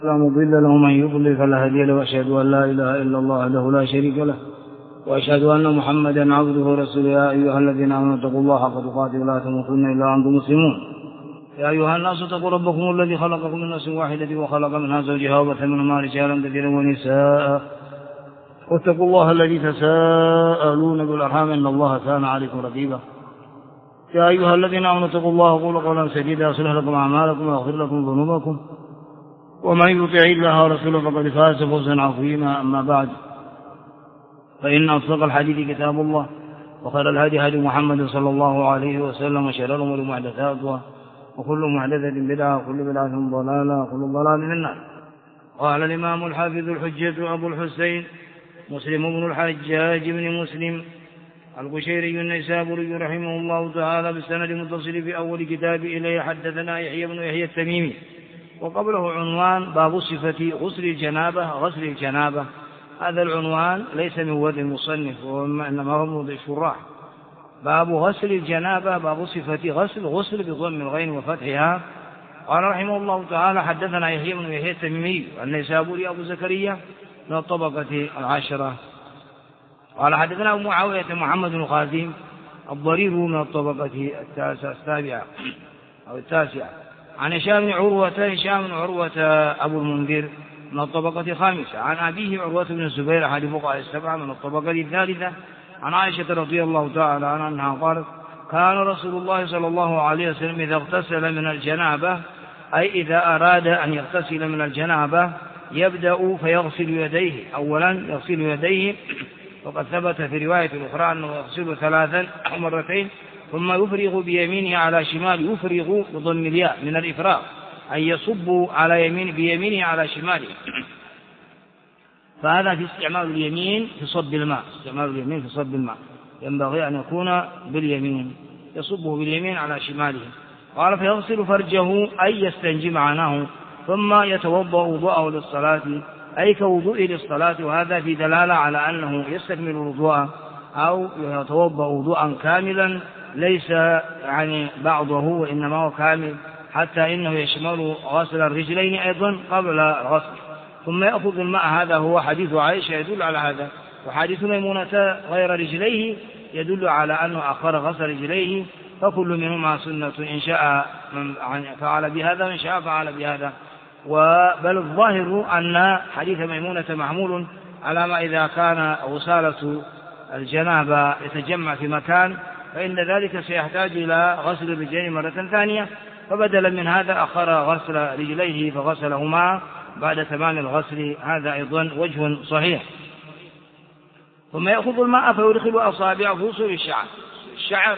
لا مضل له من يضلل فلا هادي له، واشهد ان لا اله الا الله وحده لا شريك له، واشهد ان محمدا عبده ورسوله. يا ايها الذين امنوا اتقوا الله حق تقاته ولا تموتن الا وانتم مسلمون. يا ايها الناس اتقوا ربكم الذي خلقكم من نفس واحده وخلق منها زوجها وبث منهما رجالا كثيرا ونساء، واتقوا الله الذي تساءلون بالارحام ان الله كان عليكم رقيبا. يا ايها الذين امنوا اتقوا الله وقولوا قولا سديدا يصلح لكم اعمالكم ويغفر لكم ذنوبكم، ومن يطع الله ورسوله فقد فاز فوزا عظيما. اما بعد، فان اصدق الحديث كتاب الله، وخير الهدي هدي محمد صلى الله عليه وسلم، وشر الامور محدثاتها، وكل محدثه بدعه، وكل بدعه ضلاله، وكل ضلال في النار. قال الامام الحافظ الحجه ابو الحسين مسلم بن الحجاج بن مسلم القشيري النيسابوري رحمه الله تعالى بالسند المتصل في اول كتاب اليه: حدثنا يحيى بن يحيى التميمي، وقبله عنوان باب صفة غسل الجنابة. هذا العنوان ليس من ورد المصنف، وإنما هو من وضع الشراح. باب غسل الجنابة، باب صفة غسل بضم الغين وفتحها. قال رحمه الله تعالى: حدثنا يحيى بن يحيى التميمي النيسابوري أبو زكريا من الطبقة العاشرة. قال حدثنا أبو معاوية محمد بن خازم الضرير من الطبقة التاسعة عن هشام بن عروة أبو المنذر من الطبقة الخامسة، عن أبيه عروة بن الزبير أحد فقهاء السبعة من الطبقة الثالثة، عن عائشة رضي الله تعالى عنها أنها قالت: كان رسول الله صلى الله عليه وسلم إذا اغتسل من الجنابة، أي إذا أراد أن يغتسل من الجنابة، يبدأ فيغسل يديه. أولا يغسل يديه، وقد ثبت في رواية أخرى أنه يغسل ثلاثا أو مرتين، ثم يفرغ بيمينه على شماله. يفرغ بضم الياء من الإفراغ، أي يصب على بيمينه على شماله. فهذا في استعمال اليمين في صب الماء، ينبغي أن يكون باليمين، يصبه باليمين على شماله. قال: فيغسل فرجه، أي يستنجي معناه، ثم يتوضأ وضوءه للصلاة، أي كوضوء للصلاة. وهذا في دلالة على أنه يستكمل الوضوء أو يتوضأ وضوءا كاملا، ليس يعني بعضه، وإنما هو كامل، حتى إنه يشمل غسل الرجلين أيضا قبل الغسل. ثم يأخذ الماء. هذا هو حديث عائشة يدل على هذا، وحديث ميمونة غير رجليه يدل على أنه أخر غسل رجليه، فكل منهما سنة، إن شاء فعل بهذا وإن شاء فعل بهذا. بل الظاهر أن حديث ميمونة محمول على ما إذا كان غسالة الجنابة يتجمع في مكان، فإن ذلك سيحتاج إلى غسل الرجلين مرة ثانية، فبدلا من هذا أخر غسل رجليه فغسلهما بعد تمام الغسل. هذا أيضا وجه صحيح. ثم يأخذ الماء فيدخل أصابعه في وصول الشعر،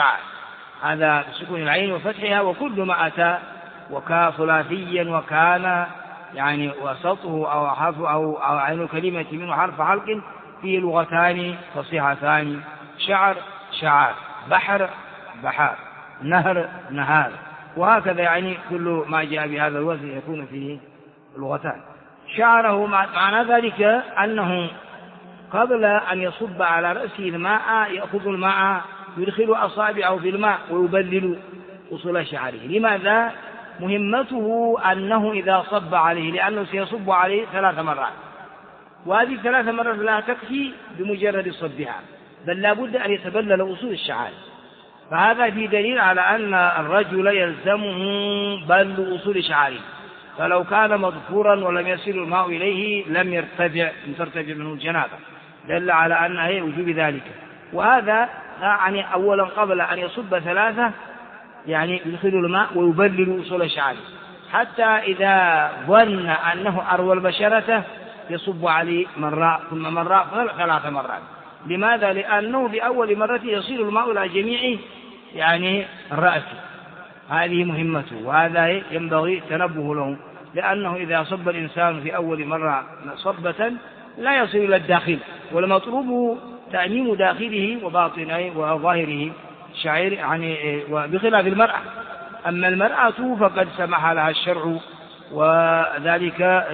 هذا بسكون العين وفتحها. وكل ما أتى ثلاثيا وكان يعني وسطه أو حرف أو عين الكلمة منه حرف حلق، فيه لغتان فصيحتان: شعر، بحار، نهار، وهكذا. يعني كل ما جاء بهذا الوزن يكون فيه لغتان. شعره معنى ذلك أنه قبل أن يصب على رأسه الماء يأخذ الماء يدخل أصابعه في الماء ويبلل وصول شعره. لماذا؟ مهمته أنه إذا صب عليه، لأنه سيصب عليه 3 مرات، وهذه 3 مرات لا تكفي بمجرد صبها، بل لا بد أن يتبلل وصول الشعر. فهذا في دليل على أن الرجل يلزمه بل وصول شعره، فلو كان مظفورا ولم يصل الماء إليه لم ترتفع منه الجنابة، دل على أنه وجوب ذلك. وهذا يعني أولا قبل أن يصب 3 يعني يدخل الماء ويبلل وصول شعره، حتى إذا ظن أنه أروى البشرة يصب عليه مرة ثم مرة 3 مرات. لماذا؟ لأنه بأول مرة يصل الماء إلى جميع يعني الرأس. هذه مهمته، وهذا ينبغي التنبه له، لأنه إذا صب الإنسان في أول مرة صبة لا يصل إلى الداخل، والمطلوب تأميم داخله وباطنه وظاهره شعير، يعني وبخلاف المرأة. أما المرأة فقد سمح لها الشرع، وذلك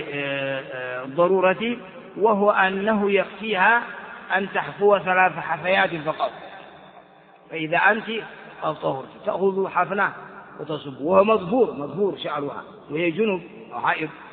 للضرورة، وهو أنه يكفيها أن تحفو 3 حفيات فقط. فإذا أنت طهرت تأخذ حفنة وتصب، وهو مظفور شعرها، وهي جنب أو حائض،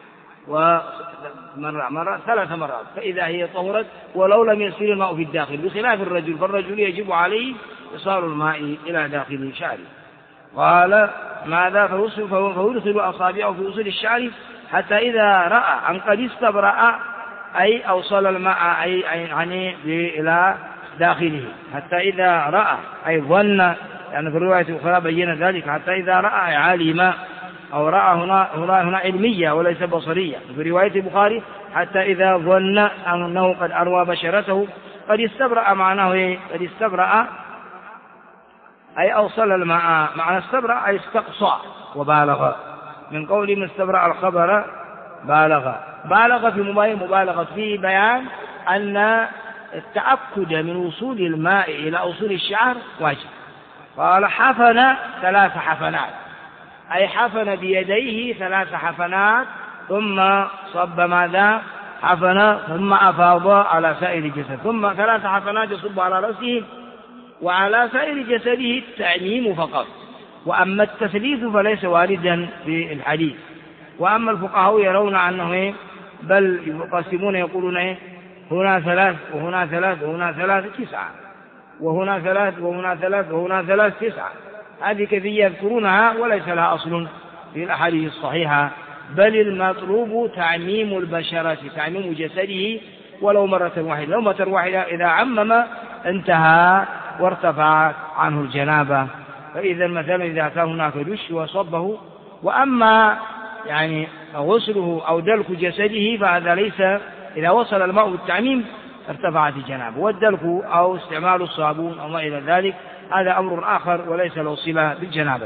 ومرة 3 مرات، فإذا هي طهرت ولو لم يسير الماء في الداخل، بخلاف الرجل، فالرجل يجب عليه إيصال الماء إلى داخل شعره. قال ماذا؟ فيدخل أصابعه في وصول الشعر حتى إذا رأى أن قد استبرأ، أي أوصل الماء أي يعني إلى داخله، حتى إذا رأى أي ظن، يعني في الرواية الأخرى بين ذلك، حتى إذا رأى علم، أو رأى هنا علمية وليس بصرية. في رواية البخاري حتى إذا ظن أنه قد أروى بشرته قد استبرأ، معناه إيه؟ قد استبرأ أي أوصل الماء، معنى استبرأ أي استقصى وبالغ، من قول من استبرأ الخبر بالغ في مبالغة في بيان أن التأكد من وصول الماء إلى أصول الشعر واجب. قال حفن 3 حفنات، أي حفن بيديه 3 حفنات، ثم صب ماذا؟ حفن، ثم أفاض على سائر الجسد، ثم 3 حفنات يصب على رأسه، وعلى سائر جسده التعميم فقط. وأما التثليث فليس واردا في الحديث. وأما الفقهاء يرون أنه بل يقسمون، يقولون هنا 3 وهنا 3 وهنا 3 9، وهنا 3 وهنا 3 وهنا 3 9. هذه كيفية يذكرونها وليس لها أصل في الأحاديث الصحيحة، بل المطلوب تعميم البشرة، تعميم جسده ولو مرة واحدة. لو مرة واحدة إذا عمم انتهى وارتفع عنه الجنابة. فإذا مثلا إذا كان هناك دش وصبه، وأما يعني غسله أو دلك جسده فهذا ليس، إذا وصل الماء بالتعميم ارتفعت الجنابة، والدلك أو استعمال الصابون أو ما إلى ذلك هذا أمر آخر وليس له صلة بالجنابة.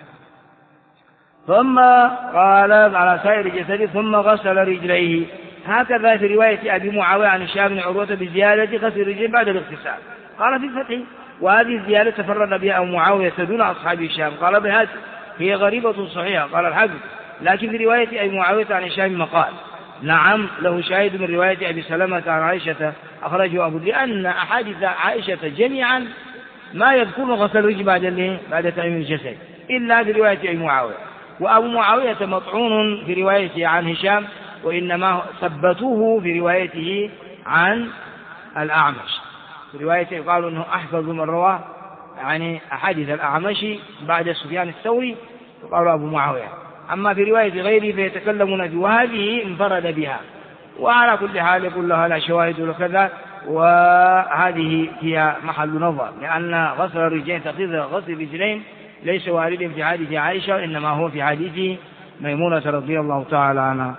ثم قال على سائر جسده ثم غسل رجليه، هكذا في رواية أبي معاوية عن هشام بن عروة بزيادة غسل الرجلين بعد الاغتسال. قال في الفتح وهذه الزيادة تفرد بها أبو معاوية دون أصحاب هشام. قال بهذا هي غريبة صحيحة. قال الحافظ لكن في رواية أبي معاوية عن هشام مقال نعم له شاهد من رواية أبي سلمة عن عائشة أخرجه أبو، لأن أحاديث عائشة جميعا ما يذكر غسل الرجل بعد تعميم الجسد إلا في رواية أبي معاوية. وأبو معاوية مطعون في روايته عن هشام، وإنما ثبتوه في روايته عن الأعمش. في روايته قالوا أنه أحفظ من رواه يعني أحاديث الأعمش بعد سفيان الثوري، وقالوا أبو معاوية. أما في رواية غيره فيتكلمون في وهذه انفرد بها. وعلى كل حال يقول لها لا شواهد ولا كذا، وهذه هي محل نظر، لأن غسل الرجلين تقييد غسل الرجلين ليس واردا في حديث عائشة، إنما هو في حديث ميمونة رضي الله تعالى عنها.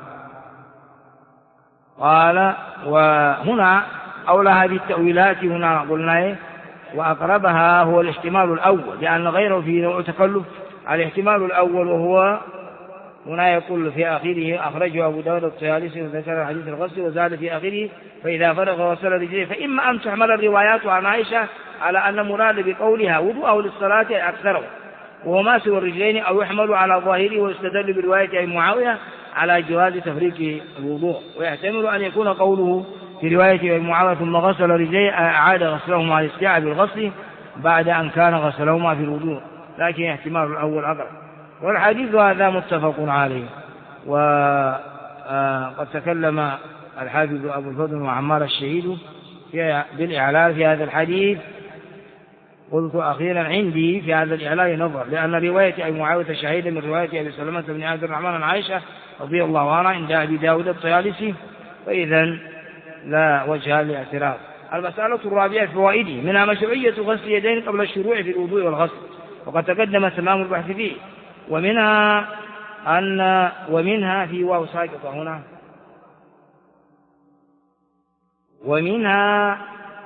قال وهنا أولى هذه التأويلات هنا قلنا وأقربها هو الاحتمال الأول، لأن غيره في نوع تكلف. الاحتمال الأول وهو هنا يقول في آخره أخرجه أبو داود الطيالسي وذكر حديث الغسل وزاد في آخره فإذا فرغ غسل رجليه. فإما أن تحمل الروايات عن عائشة على أن مراد بقولها وضوءه للصلاة أكثره وهو ما سوى الرجلين، أو يحمل على ظاهره ويستدل برواية أبي معاوية على جواز تفريق الوضوء. ويحتمل أن يكون قوله في رواية أبي معاوية ثم غسل رجليه أعاد غسلهما على الاستيعاب بالغسل بعد أن كان غسلهما في الوضوء، لكن احتمال الأول أقرب. والحديث هذا متفق عليه. وقد تكلم الحافظ أبو الفضل وعمار الشهيد بالإعلال في هذا الحديث. قلت أخيرا عندي في هذا الإعلال نظر، لأن رواية أبي معاوية شهيدة من رواية أبي سلمة بن عبد الرحمن عن عائشة رضي الله عنها عند أبي داود الطيالسي، فإذا لا وجه لاعتراض. المسألة الرابعة فوائده، منها مشروعية غسل اليدين قبل الشروع في الوضوء والغسل، وقد تقدم تمام البحث فيه. ومنها في واو ساقطة هنا، ومنها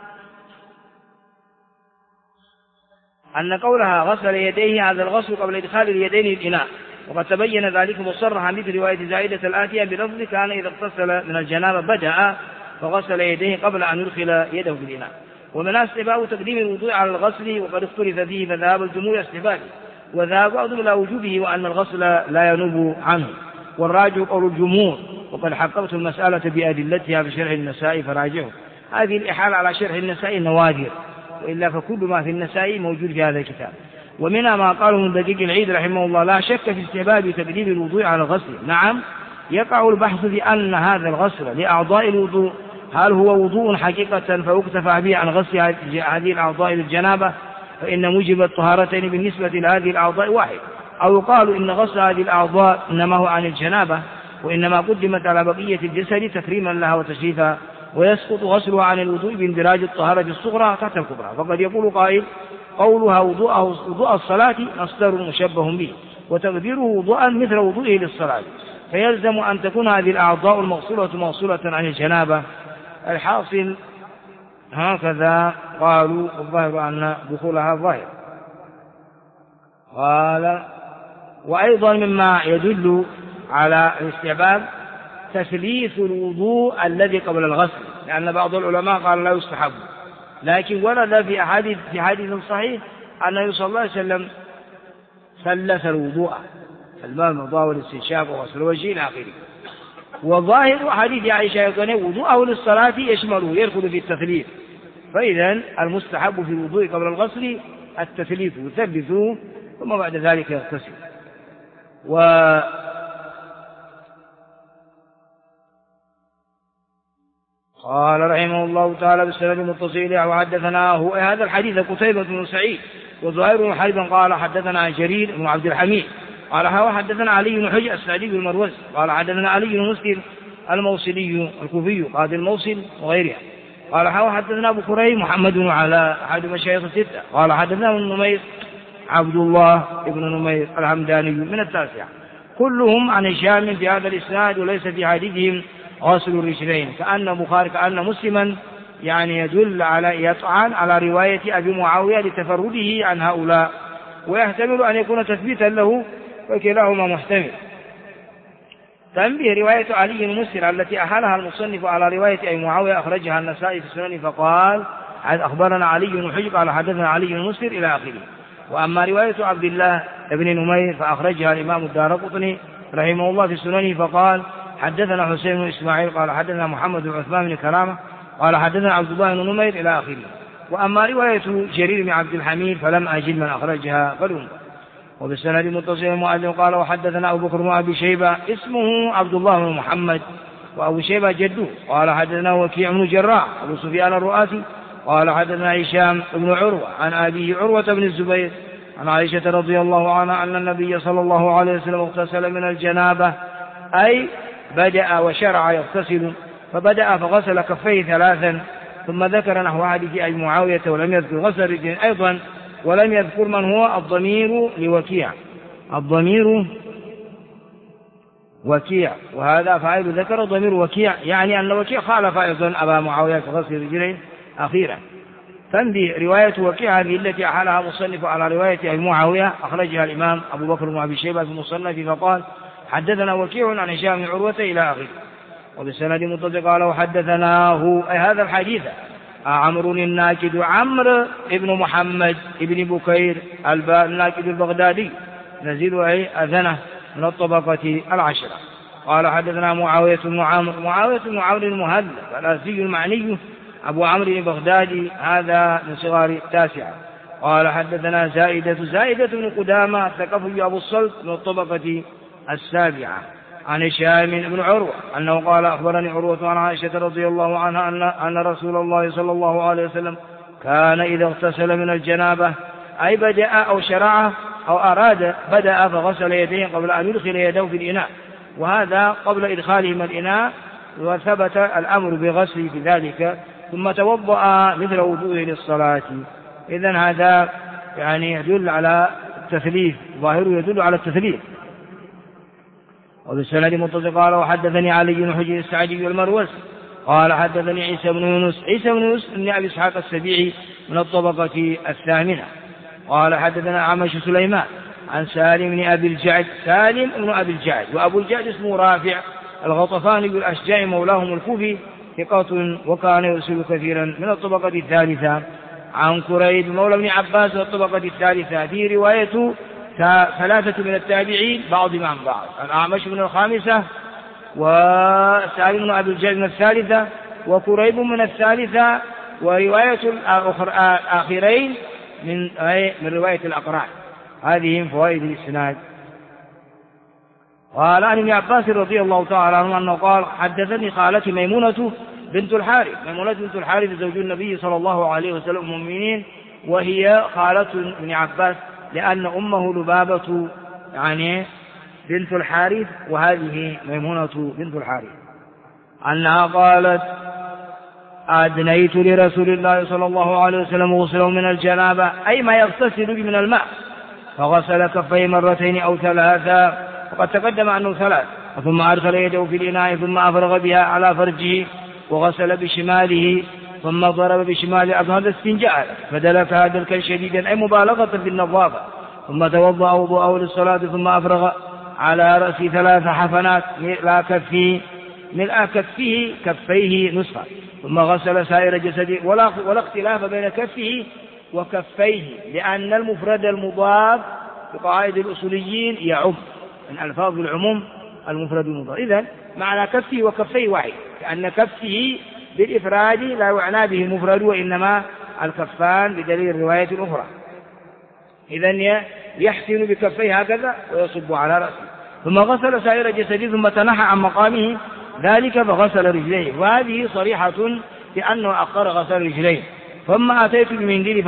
أن قولها غسل يديه هذا الغسل قبل إدخال اليدين الإناء، وقد تبين ذلك مصرحا مثل رواية زائدة الآتية بلفظ كان إذا اغتسل من الجنابة بدأ فغسل يديه قبل أن يدخل يده في الإناء. ومنها استحباب تقديم الوضوء على الغسل، وقد اختلف فيه فذهب الجمهور استحبابه، وذهب بعضهم إلى وجوبه وأن الغسل لا ينوب عنه، والراجع قول الجمهور. وقد حققت المسألة بأدلتها في شرح النسائي فراجعه. هذه الإحالة على شرح النسائي نوادر، وإلا فكل ما في النسائي موجود في هذا الكتاب. ومنها ما قاله من دقيق العيد رحمه الله لا شك في استحباب تقديم الوضوء على الغسل، نعم يقع البحث في أن هذا الغسل لأعضاء الوضوء هل هو وضوء حقيقة فيكتفى به عن غسل هذه الأعضاء للجنابة، فإن موجب الطهارتين بالنسبة لهذه الأعضاء واحد، أو يقال إن غسل هذه الأعضاء إنما هو عن الجنابة وإنما قدمت على بقية الجسد تكريما لها وتشريفا، ويسقط غسلها عن الوضوء باندراج الطهارة الصغرى تحت الكبرى. فقد يقول قائل قولها وضوء الصلاة مصدر مشبه به، وتقديره وضوءا مثل وضوئه للصلاة، فيلزم أن تكون هذه الأعضاء المغسولة موصولة عن الجنابة. الحاصل هكذا قالوا، الظاهر أن دخولها ظاهر. قال وأيضا مما يدل على الاستحباب تثليث الوضوء الذي قبل الغسل، لأن بعض العلماء قال لا يستحب، لكن ورد في حديث صحيح أن النبي صلى الله عليه وسلم ثلث الوضوء، الماء المضاء والاستنشاق وغسل الوجه إلى آخره. وظاهر حديث عائشة يقول وضوءه للصلاة يشمله يدخل في التثليث، فإذا المستحب في الوضوء قبل الغسل التثليث، يثلثه ثم بعد ذلك يغتسل. قال رحمه الله تعالى بالسند المتصل وحدثناه هذا الحديث قتيبة بن سعيد وزهير بن حرب قال حدثنا جرير بن عبد الحميد قال حدثنا علي بن حجر السعدي بن مروز قال حدثنا علي بن مسلم الموصلي الكوفي قاضي الموصل وغيرها قال حدثنا أبو كريم محمد بن علاء أحد مشايخ الستة قال حدثنا ابن نمير عبد الله بن نمير الحمداني من التاسعة، كلهم عن هشام في هذا الإسناد، وليس في حديثهم غسل الرجلين، كأن مسلما يعني يدل على يطعن على رواية أبي معاوية لتفرده عن هؤلاء، ويحتمل أن يكون تثبيتا له، وكلاهما محتمل. تنبيه رواية علي بن مسلم التي أحالها المصنف على رواية أبي معاوية أخرجها النسائي في السنن فقال أخبرنا علي بن حجر قال حدثنا علي بن مسلم إلى آخره. وأما رواية عبد الله بن نمير فأخرجها الإمام الدارقطني رحمه الله في سننه فقال حدثنا حسين بن إسماعيل قال حدثنا محمد بن عثمان بن كرامة قال حدثنا عبد الله بن نمير إلى آخره. وأما رواية جرير بن عبد الحميد فلم أجد من أخرجها فلنظر. وبالسند المتصل المؤلف قال وحدثنا أبو بكر بن أبي شيبة اسمه عبد الله بن محمد وأبو شيبة جده قال حدثنا وكيع بن جراح أبو سفيان الرؤاسي قال حدثنا هشام بن عروة عن أبيه عروة بن الزبير عن عائشة رضي الله عنها أن النبي صلى الله عليه وسلم اغتسل من الجنابة، أي بدأ وشرع يغتسل، فبدأ فغسل كفيه ثلاثا، ثم ذكر نحو حديث أبي معاوية ولم يذكر غسل الرجلين أيضا، ولم يذكر من هو الضمير لوكيع، الضمير وكيع، وهذا فاعل ذكر ضمير وكيع، يعني أن وكيع خالف أيضا أبا معاوية في غسل الرجلين أخيرا. تنبيه رواية وكيع هذه التي أحالها مصنف على رواية أبي معاوية أخرجها الإمام أبو بكر بن أبي شيبة في المصنف فقال حدثنا وكيع عن هشام بن عروة إلى آخره. وبالسند متصل قال وحدثناه أي هذا الحديث عمرو الناكد عمرو ابن محمد ابن بكير الناكد البغدادي نزيل أذنه من الطبقة العشرة قال حدثنا معاوية بن عمرو المهذب الأزدي المعني أبو عمرو البغدادي هذا من صغار التاسعة قال حدثنا زائدة بن قدامة الثقفي أبو الصلت من الطبقة السابعة عن هشام بن عروة أنه قال أخبرني عروة عن عائشة رضي الله عنها أن رسول الله صلى الله عليه وسلم كان إذا اغتسل من الجنابة أي بدأ أو شرع أو أراد بدأ فغسل يديه قبل أن يدخل يده في الإناء، وهذا قبل إدخالهما الإناء، وثبت الأمر بغسل في ذلك، ثم توضأ مثل وضوءه للصلاة. إذن هذا يعني يدل على التثليث، ظاهره يدل على التثليث. وبالسند متصل قال وحدثني علي بن حجر السعدي والمروز قال حدثني عيسى بن يونس بن أبي إسحاق السبيعي من الطبقة الثامنة قال حدثنا عمش سليمان عن سالم بن أبي الجعد وأبو الجعد اسمه رافع الغطفاني بالأشجاع مولاهم الكوفي ثقة وكان يرسل كثيرا من الطبقة الثالثة عن كريب مولى بن عباس من الطبقة الثالثة. في رواية ثلاثة من التابعين بعضهم عن بعض، الأعمش من الخامسة وسالم بن أبي الجعد من الثالثة وكريب من الثالثة، ورواية الآخرين من رواية الأقران. هذه من فوائد الإسناد. قال عن ابن عباس رضي الله تعالى عنه أنه قال حدثني خالتي ميمونة بنت الحارث. ميمونة بنت الحارث زوج النبي صلى الله عليه وسلم المؤمنين، وهي خالة ابن عباس لأن أمه لبابة يعني بنت الحارث، وهذه ميمونة بنت الحارث، أنها قالت أدنيت لرسول الله صلى الله عليه وسلم غسله من الجنابة، أي ما يغتسل به من الماء، فغسل كفيه مرتين أو ثلاثا، وقد تقدم أنه ثلاث، ثم أدخل يده في الإناء ثم أفرغ بها على فرجه وغسل بشماله ثم ضرب بشماله، هذا استنجاء، فدلك دلكا شديدا أي مبالغة في النظافة، ثم توضأ وضوءه للصلاة ثم أفرغ على رأسه 3 حفنات ملء كفيه نصفا، ثم غسل سائر جسده، ولا اختلاف بين كفه وكفيه، لأن المفرد المضاف بقواعد الأصوليين يعم من ألفاظ العموم المفرد المضاف. إذن معنى كفه وكفيه واحد، كأن كفه بالإفراد لا يعنى به المفرد وإنما الكفان بدليل الرواية الأخرى. إذن يحسن بكفيه هكذا ويصب على رأسه، ثم غسل سائر جسده ثم تنحى عن مقامه ذلك فغسل رجليه، وهذه صريحة بأنه أخر غسل رجليه. ثم أتيت بمنديل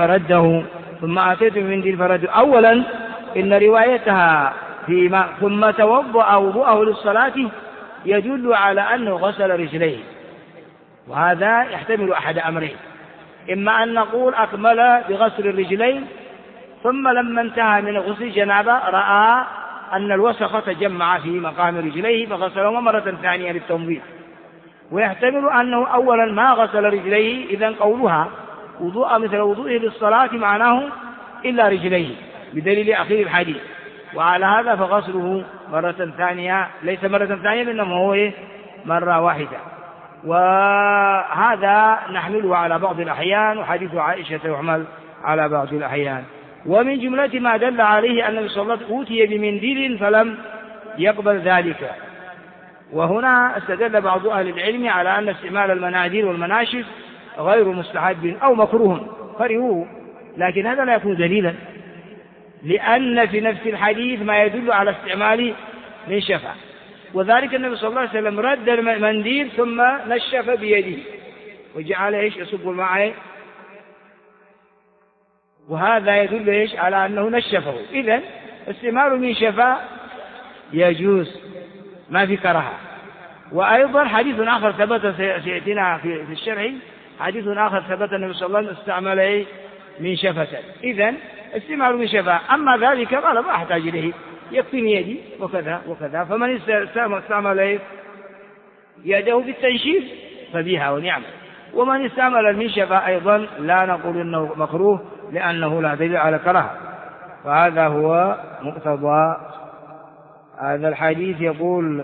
فرده أولا إن روايتها فيما ثم توضأ وضوءه للصلاة يدل على أنه غسل رجليه، وهذا يحتمل أحد أمرين: إما أن نقول أكمل بغسل الرجلين ثم لما انتهى من غسل جنابة رأى أن الوسخ تجمع في مقام رجليه فغسلهما مرة ثانية للتنظيف، ويحتمل أنه أولا ما غسل رجليه، إذن قولها وضوء مثل وضوءه للصلاة معناه إلا رجليه بدليل أخير الحديث، وعلى هذا فغسله مرة ثانية، ليس مرة ثانية إنما هو مرة واحدة. وهذا نحمله على بعض الأحيان، وحديث عائشة يحمل على بعض الأحيان. ومن جملة ما دل عليه أن النبي صلى الله عليه وسلم أوتي بمنديل فلم يقبل ذلك. وهنا استدل بعض أهل العلم على أن استعمال المناديل والمناشف غير مستحب أو مكروه كرهوه، لكن هذا لا يكون دليلا، لأن في نفس الحديث ما يدل على استعمال منشفة، وذلك النبي صلى الله عليه وسلم رد المنديل ثم نشف بيده وجعل يصب الماء، وهذا يدل على أنه نشفه. إذن استعمال منشفة يجوز ما في كراهة. وأيضا حديث آخر ثبت سيأتينا في الشرح، حديث آخر ثبت النبي صلى الله عليه وسلم استعمل منشفة. إذن استعمال منشفة، أما ذلك قال ما أحتاج إليه، يكفيني يدي وكذا وكذا. فمن استعمل يده بالتنشيف فبها ونعم، ومن استعمل المنشفة أيضا لا نقول إنه مكروه لأنه لا دليل على كراهة. فهذا هو مقتضى هذا الحديث. يقول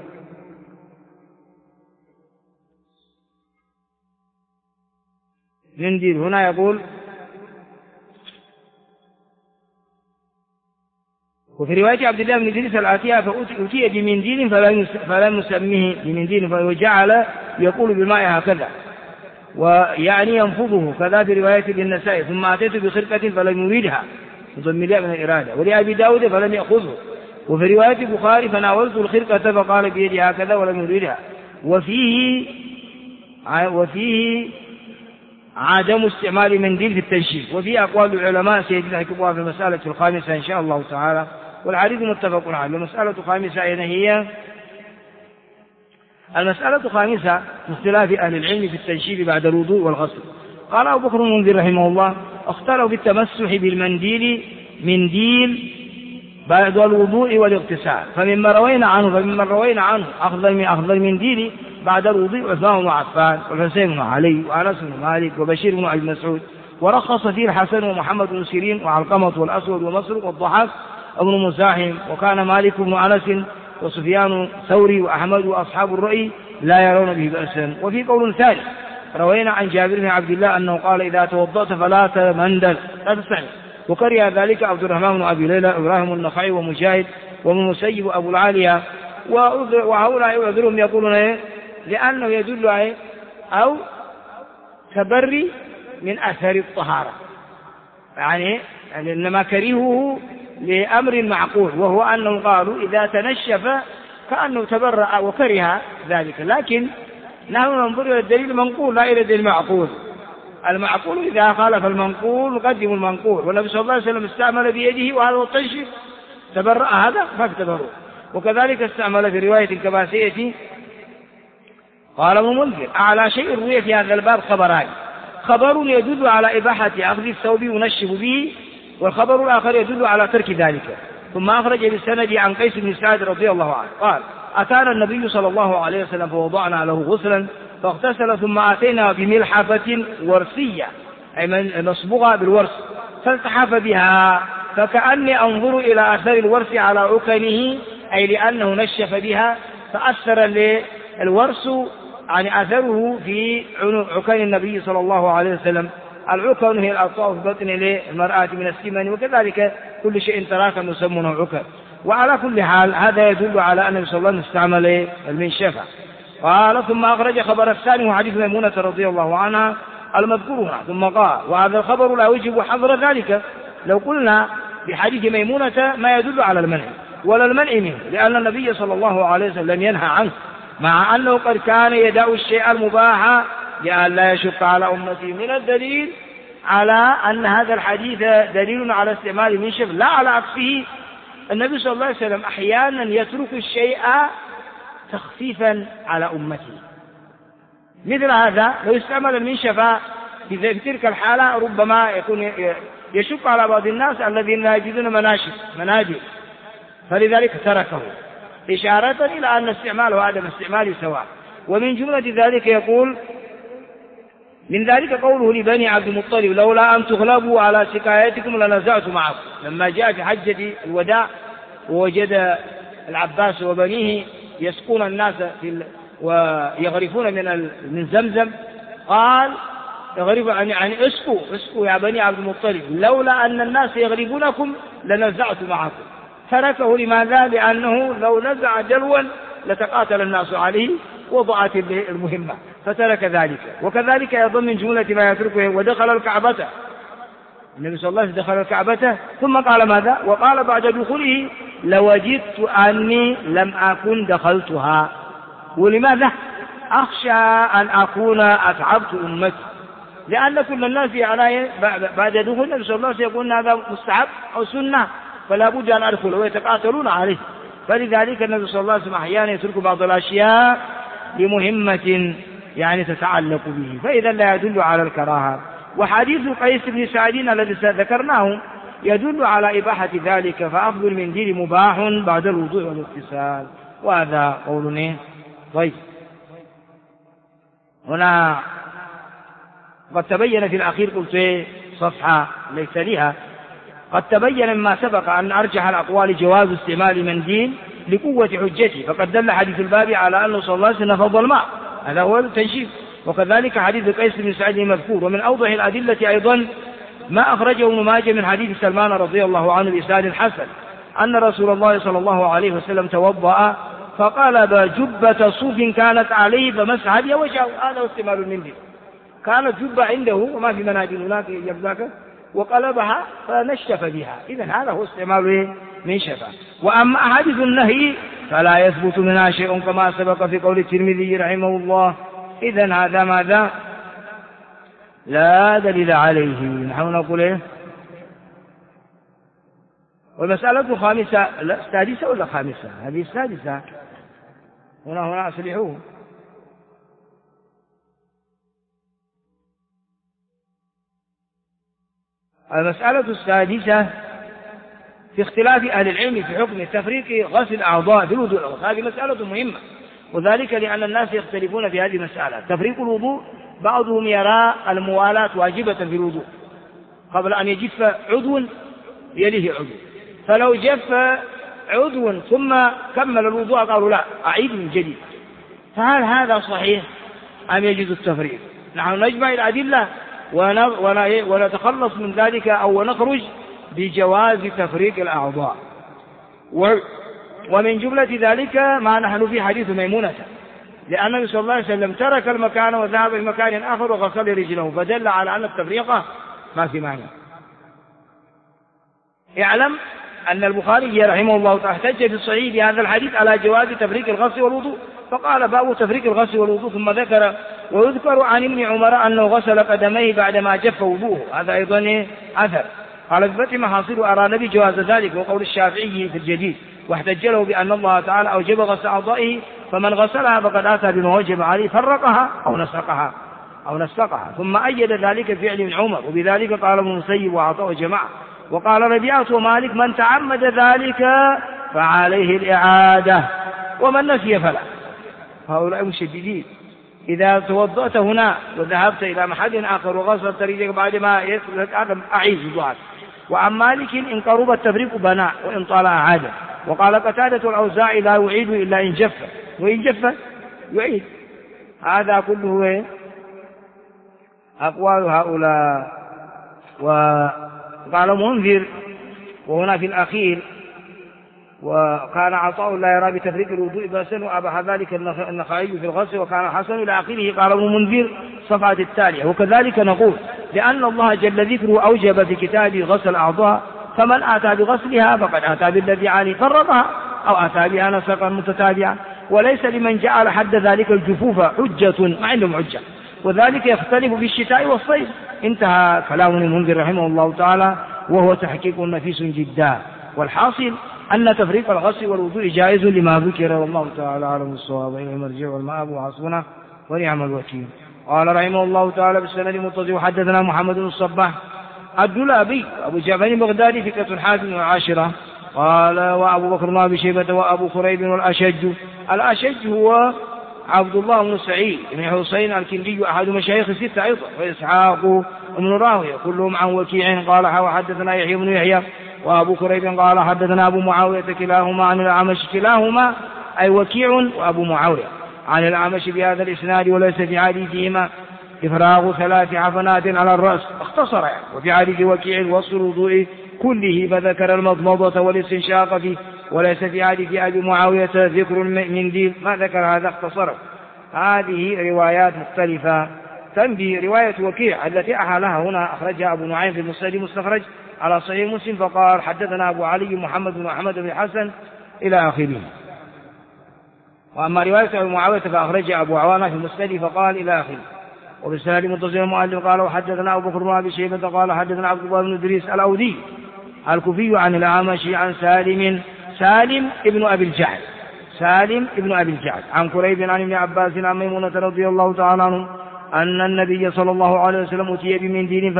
منديل هنا، يقول وفي رواية عبد الله بن إدريس الآتية فأتي بمنديل فلم يسميه بمنديل فجعل يقول بالماء هكذا، ويعني ينفضه، كذا في رواية للنسائي ثم أتيت بخرقة فلم يريدها مضم الياء من الإرادة، ولأبي داود فلم يأخذه، وفي رواية البخاري فناولت الخرقة فقال بيدي هكذا ولم يريدها. وفيه عدم استعمال منديل في التنشيف. وفي أقوال العلماء سيذكرها في المسألة الخامسة إن شاء الله تعالى، والحديث متفق عليه. المسألة الخامسة أين هي؟ المسألة الخامسة في اختلاف أهل العلم في التنشيف بعد الوضوء والغسل. قال أبو بكر المنذر رحمه الله اختلوا في التمسح بالمنديل منديل بعد الوضوء والاغتسال، فمما روينا عنه أخذ المنديل بعد الوضوء عثمان بن عفان والحسين بن علي وأنس بن مالك وبشير بن أبي مسعود، ورخص فيه الحسن ومحمد بن سيرين وعلقمة والأسود ومسروق والضحاك ابن مزاحم، وكان مالك بن أنس وسفيان ثوري وأحمد وأصحاب الرأي لا يرون به بأسا. وفي قول ثالث روينا عن جابر بن عبد الله أنه قال إذا توضأت فلا تمندل لا تستحي، وكره ذلك عبد الرحمن بن أبي ليلى إبراهيم النخعي ومجاهد ومسيب أبو العالية، وهؤلاء يعذرهم يقولون لأنه يدل أو تبري من أثر الطهارة، يعني إنما كرهه لأمر معقول، وهو أنهم قالوا إذا تنشف كأنه تبرأ وكره ذلك، لكن نحن ننظر إلى الدليل المنقول لا إلى الدليل المعقول. المعقول إذا خالف المنقول نقدم المنقول، والنبي صلى الله عليه وسلم استعمل بيده وهذا هو التنشيف، تبرأ هذا فاكتبره. وكذلك استعمل في رواية كما سيأتي. قال ابن منذر: أعلى شيء روي في هذا الباب خبران: خبر يدل على إباحة أخذ الثوب ونشف به، والخبر الآخر يدل على ترك ذلك. ثم أخرج بالسند عن قيس بن سعد رضي الله عنه قال: أتانا النبي صلى الله عليه وسلم فوضعنا له غسلا فاغتسل، ثم أتينا بملحفة ورسية أي مصبوغة بالورس فالتحف بها، فكأني أنظر إلى أثر الورس على عكنه، أي لأنه نشف بها فأثر الورس عن أثره في عكن النبي صلى الله عليه وسلم. العكن هي الأطراف في بطن المرأة من السمن، وكذلك كل شيء تراكم يسمونه عكن. وعلى كل حال هذا يدل على أن النبي صلى الله عليه وسلم استعمل المنشفة. قال: ثم أخرج خبر الثاني وحديث ميمونة رضي الله عنها المذكور هنا. ثم قال: وهذا الخبر لا يوجب حظر ذلك. لو قلنا بحديث ميمونة ما يدل على المنع ولا المنع منه، لأن النبي صلى الله عليه وسلم لم ينهى عنه، مع أنه قد كان يدع الشيء المباح لأن لا يشق على أمته. من الدليل على أن هذا الحديث دليل على استعمال المنشف، لا على عكسه. النبي صلى الله عليه وسلم أحيانا يترك الشيء تخفيفا على أمته. مثل هذا لو استعمل المنشفة في تلك الحالة ربما يكون يشق على بعض الناس الذين لا يجدون مناجم، فلذلك تركه إشارة إلى أن استعماله وعدم استعماله سواء. ومن جملة ذلك يقول: من ذلك قوله لبني عبد المطلب: لولا أن تغلبوا على سقايتكم لنزعت معكم. لما جاء في حجة الوداع ووجد العباس وبنيه يسقون الناس ويغرفون من زمزم، قال: يعني اسقوا يا بني عبد المطلب، لولا أن الناس يغربونكم لنزعت معكم. تركه لماذا؟ لأنه لو نزع دلوا لتقاتل الناس عليه وضعت المهمة، فترك ذلك. وكذلك أيضا من جملة ما يتركه: ودخل الكعبة. النبي صلى الله عليه وسلم دخل الكعبة ثم قال ماذا؟ وقال بعد دخوله: لوجدت أني لم أكن دخلتها. ولماذا؟ أخشى أن أكون أتعبت أمتي، لأن كل الناس يعني بعد دخول النبي صلى الله عليه وسلم يقولون هذا مستحب أو سنة، فلا بد أن أدخل ويتقاتلون عليه. فلذلك النبي صلى الله عليه وسلم أحيانا يترك بعض الأشياء لمهمة يعني تتعلق به، فإذا لا يدل على الكراهة. وحديث قيس بن سعد الذي ذكرناه يدل على إباحة ذلك، فأخذ المنديل مباح بعد الوضوء والاغتسال، وهذا قولنا. طيب، هنا قد تبين في الأخير، قلت صفحة ليس لها، قد تبين مما سبق أن أرجح الأقوال جواز استعمال منديل لقوة حجته، فقد دل حديث الباب على أنه صلى الله عليه وسلم فضل الماء، هذا هو التنشيف. وكذلك حديث قيس بن سعد المذكور. ومن أوضح الأدلة أيضا ما أخرجه ابن ماجه من حديث سلمان رضي الله عنه بإسناد حسن أن رسول الله صلى الله عليه وسلم توضأ فقلب جبة صوف كانت عليه فمسح بها وجهه. هذا هو استعمال المنديل، كانت جبة عنده وما في مناديل هناك يبذاك وقلبها فنشف بها، إذن هذا هو استعمال منشفة. وأما أحاديث النهي فلا يثبت منها شيء كما سبق في قول الترمذي رحمه الله. إذن هذا ماذا؟ لا دليل عليه. نحن نقول إيه؟ والمسألة خامسة، لا سادسة ولا خامسة؟ هذه السادسة. هنا أصلحوه. المسألة السادسة في اختلاف أهل العلم في حكم تفريق غسل الأعضاء في الوضوء. هذه مسألة مهمة، وذلك لأن الناس يختلفون في هذه المسألة. تفريق الوضوء بعضهم يرى الموالاة واجبة في الوضوء، قبل أن يجف عضو يليه عضو، فلو جف عضو ثم كمل الوضوء قالوا لا أعيد من جديد. فهل هذا صحيح أم يجوز التفريق؟ نحن نجمع الأدلة ونتخلص من ذلك أو نخرج بجواز تفريق الأعضاء. ومن جملة ذلك ما نحن في حديث ميمونة، لأن النبي صلى الله عليه وسلم ترك المكان وذهب إلى مكان آخر وغسل رجله، فدل على أن التفريق ما في معنى. اعلم أن البخاري رحمه الله تعالى احتج في الصحيح بهذا الحديث على جواز تفريق الغسل والوضوء، فقال باب تفريق الغسل والوضوء، ثم ذكر ويذكر عن ابن عمر أنه غسل قدميه بعدما جف وضوءه، هذا أيضا أثر. قال في فتح محاصيل أراد بجواز ذلك، وقول الشافعي في الجديد، واحتج له بأن الله تعالى أوجب غسل أعضائه، فمن غسلها فقد أتى بما وجب عليه، فرقها أو نسقها. ثم أيد ذلك فعل ابن عمر، وبذلك قال ابن المسيب وعطاء وجماعة. وقال ربيعة ومالك من تعمد ذلك فعليه الإعادة، ومن نسي فلا. هؤلاء مشددين. إذا توضأت هنا وذهبت إلى محل آخر وغسلت رجلك بعد ما يسلك أعيد وضوءك. وعن مالك إن قرب التفريق بناء وإن طال أعاد. وقال قتادة الأوزاعي لا يعيد إلا إن جف، وإن جف يعيد. هذا كله أقوال هؤلاء. وقال منذر وهنا في الأخير وكان عطاء لا يرى بتفريق الوضوء بأسا وأباح ذلك النخعي في الغسل، وكان حسن إلى آخره. قال ابن منذر صفحة التالية. وكذلك نقول لأن الله جل ذكره أوجب في كتابه غسل أعضاء، فمن آتى بغسلها فقد آتى بالذي عليه فرقها أو آتى بها نسقا متتابعا، وليس لمن جعل حد ذلك الجفوف حجة ما عندهم حجة، وذلك يختلف في الشتاء والصيف. انتهى كلام المنذر رحمه الله تعالى، وهو تحقيق نفيس جدا. والحاصل أن تفريق الغسل والوضوء جائز لما ذكر، والله تعالى أعلم الصواب. إليه المرجع والمآب وحسبنا ونعم الوكيل. قال رحمه الله تعالى بالسند المتصل حدثنا محمد بن الصباح الدولابي أبو جعفر البغدادي ثقة حافظ وعاشرة. قال وأبو بكر بن أبي شيبة وأبو كريب الأشج هو عبد الله بن سعيد بن حسين الكندي أحد مشايخ الستة أيضا، وإسحاق بن راهويه كلهم عن وكيع. قال وحدثنا يحيى بن يحيى وأبو كريب قال حدثنا أبو معاوية كلاهما عن الأعمش، كلاهما أي وكيع وأبو معاوية عن الأعمش بهذا الإسناد، وليس في حديثهما إفراغ 3 حفنات على الرأس، اختصر يعني. وفي حديث وكيع وصف الوضوء كله فذكر المضمضة والاستنشاق فيه، وليس في حديث أبي معاوية ذكر المنديل، ما ذكر هذا اختصره. هذه روايات مختلفة. تنبي رواية وكيع التي أحالها هنا أخرجها أبو نعيم في المسند المستخرج على صحيح مسلم، فقال حدثنا أبو علي محمد بن أحمد بن حسن إلى آخره. وأما رواية أبو معاوية فأخرجها أبو عوانة في المسند فقال إلى آخره. وبالسند متصل المؤلف قال وحدثنا أبو بكر بن أبي شيبة قال حدثنا عبد الله بن إدريس الأودي الكوفي عن الأعمش عن سالم ابن أبي الجعد عن كريب عن ابن عباس عن ميمونة رضي الله تعالى عنه أن النبي صلى الله عليه وسلم أتي بمنديل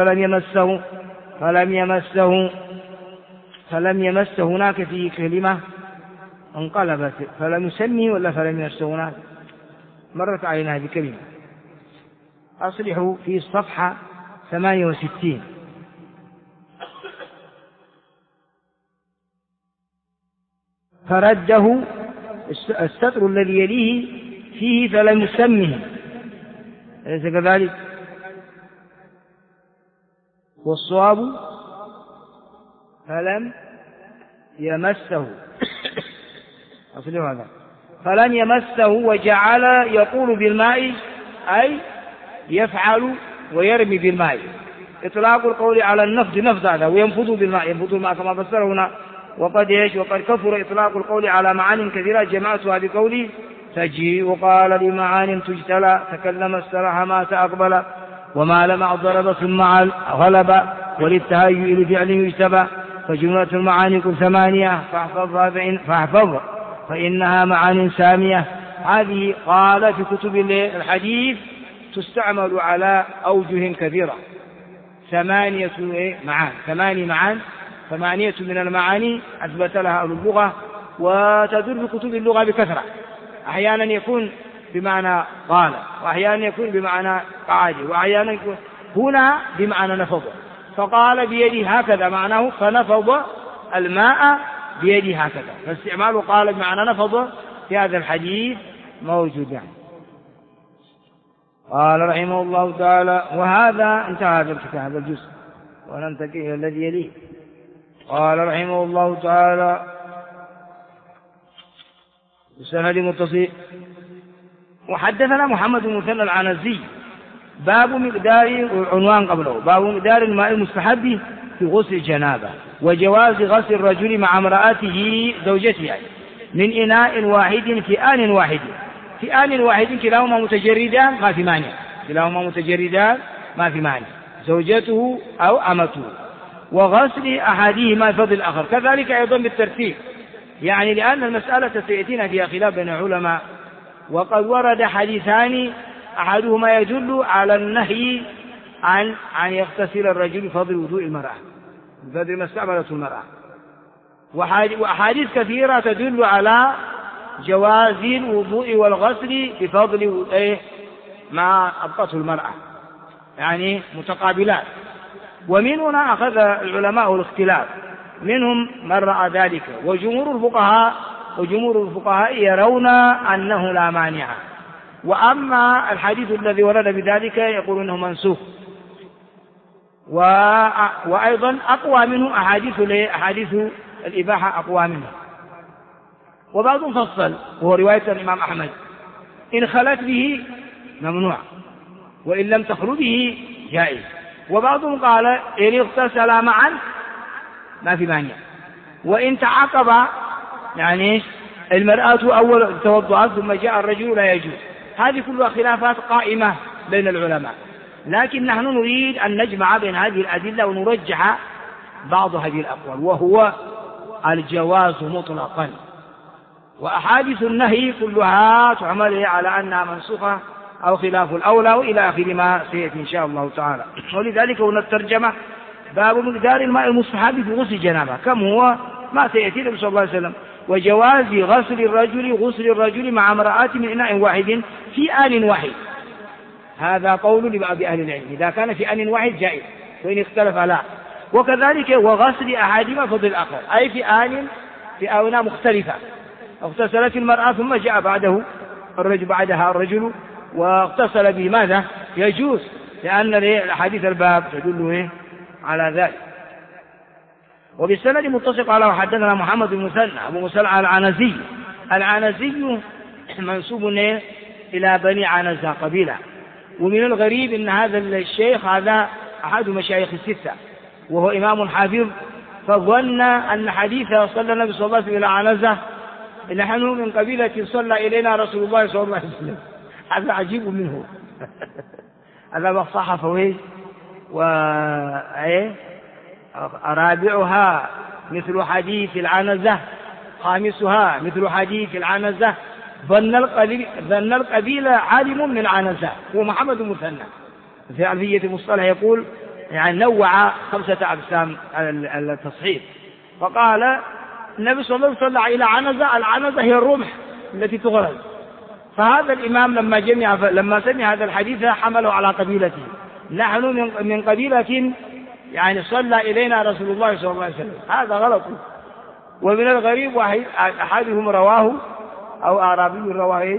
فلم يمسه هناك في كلمة انقلبت، فلم يسمي ولا فلم يمسه هناك، مرت علينا هذه كلمة. أصلحوا في الصفحة 68. فرده السطر الذي يليه فيه فلم يسمه، أليس كذلك؟ والصواب فلم يمسه. أصلحوا هذا فلم يمسه، وجعل يقول بالماء أي يفعل ويرمي بالماء، إطلاق القول على النفض نفض هذا، وينفض بالماء كما فسر هنا. وقد كفر إطلاق القول على معان كثيرة جمعتها بقولي تجيء، وقال لمعان تجتلى، تكلم استراح ما تأقبل، وما لمع ضرب ثم غلب، وللتهيؤ لفعل يجتبى، فجملة المعاني كل 8 فاحفظ فإنها معان سامية. هذه قال في كتب الحديث تستعمل على أوجه كثيرة، 8 معان، 8 من المعاني أثبت لها أهل اللغة، وتدل في كتب اللغة بكثرة. أحيانا يكون بمعنى قال، وأحيانا يكون بمعنى قعد، وأحيانا يكون هنا بمعنى نفض. فقال بيدي هكذا معناه فنفض الماء بيدي هكذا، فاستعمال قال بمعنى نفض في هذا الحديث موجود يعني. قال رحمه الله تعالى وهذا انتهى هذا الكتاب هذا الجزء، وننتقل إلى الذي يليه. قال رحمه الله تعالى بسند متصل وحدثنا محمد بن مثنى العنزي باب مقدار عنوان قبله باب مقدار الماء المستحب في غسل الجنابة، وجواز غسل الرجل مع امرأته زوجته يعني من إناء واحد في آن واحد، في آن واحد كلاهما متجردان ما في مانع، كلاهما متجردان ما في مانع، زوجته أو أمته، وغسل أحدهما فضل الآخر، كذلك أيضا بالترتيب، يعني لأن المسألة سيأتينا فيها خلاف بين العلماء، وقد ورد حديثان أحدهما يدل على النهي عن يغتسل الرجل بفضل وضوء المرأة، بفضل ما استعملته المرأة، وأحاديث كثيرة تدل على جواز الوضوء والغسل بفضل ما أبقته المرأة، يعني متقابلات. ومن هنا أخذ العلماء الاختلاف، منهم من رأى ذلك، وجمهور الفقهاء يرون أنه لا مانع، وأما الحديث الذي ورد بذلك يقول أنه منسوخ، وأيضا أقوى منه أحاديث الإباحة أقوى منه. وبعضهم فصل، وهو رواية الإمام أحمد، إن خلت به ممنوع، وإن لم تخل به جائز. وبعضهم قال إن اغتسل معا ما في مانع، وإن تعاقب يعني المرأة أول توضأت ثم جاء الرجل لا يجوز. هذه كلها خلافات قائمة بين العلماء، لكن نحن نريد أن نجمع بين هذه الأدلة ونرجح بعض هذه الأقوال، وهو الجواز مطلقا، وأحاديث النهي كلها تعمل على أنها منسوخة أو خلاف الأولى، وإلى آخر ما سيأتي إن شاء الله تعالى. ولذلك هنا الترجمة باب مقدار الماء المستحب في غسل الجنابة، كم هو ما سيأتي النبي صلى الله عليه وسلم، وجواز غسل الرجل مع امرأة من إناء واحد في آن واحد. هذا قول لبعض أهل العلم، إذا كان في آن واحد جائز، وإن اختلف لا. وكذلك وغسل أحدهما فضل الآخر، أي في آونة مختلفة، اغتسلت المرأة ثم جاء بعدها الرجل واغتسل بماذا يجوز، لأن الحديث الباب تدل على ذلك. وبالسند متصل قال وحدثنا محمد بن مثنى أبو مسلع العنزي منسوب إلى بني عنزة قبيلة. ومن الغريب أن هذا الشيخ هذا أحد مشايخ الستة، وهو إمام حافظ، فظن أن حديثه صلى النبي صلى الله عليه وسلم إلى عنزة نحن من قبيلة صلى إلينا رسول الله صلى الله عليه وسلم. هذا عجيب منه. هذا مصحفه رابعها مثل حديث العنزة، خامسها مثل حديث العنزة، ظن القبيلة عالم من عنزة. هو محمد بن مثنى في ألفية المصطلح يقول يعني نوع 5 أقسام التصحيح، فقال النبي صلى الله عليه وسلم إلى عنزة، العنزة هي الرمح التي تغرز. فهذا الإمام لما سمع هذا الحديث حمله على قبيلته، نحن من قبيلة يعني صلى إلينا رسول الله صلى الله عليه وسلم، هذا غلط. ومن الغريب أحدهم رواه أو أعرابي رواه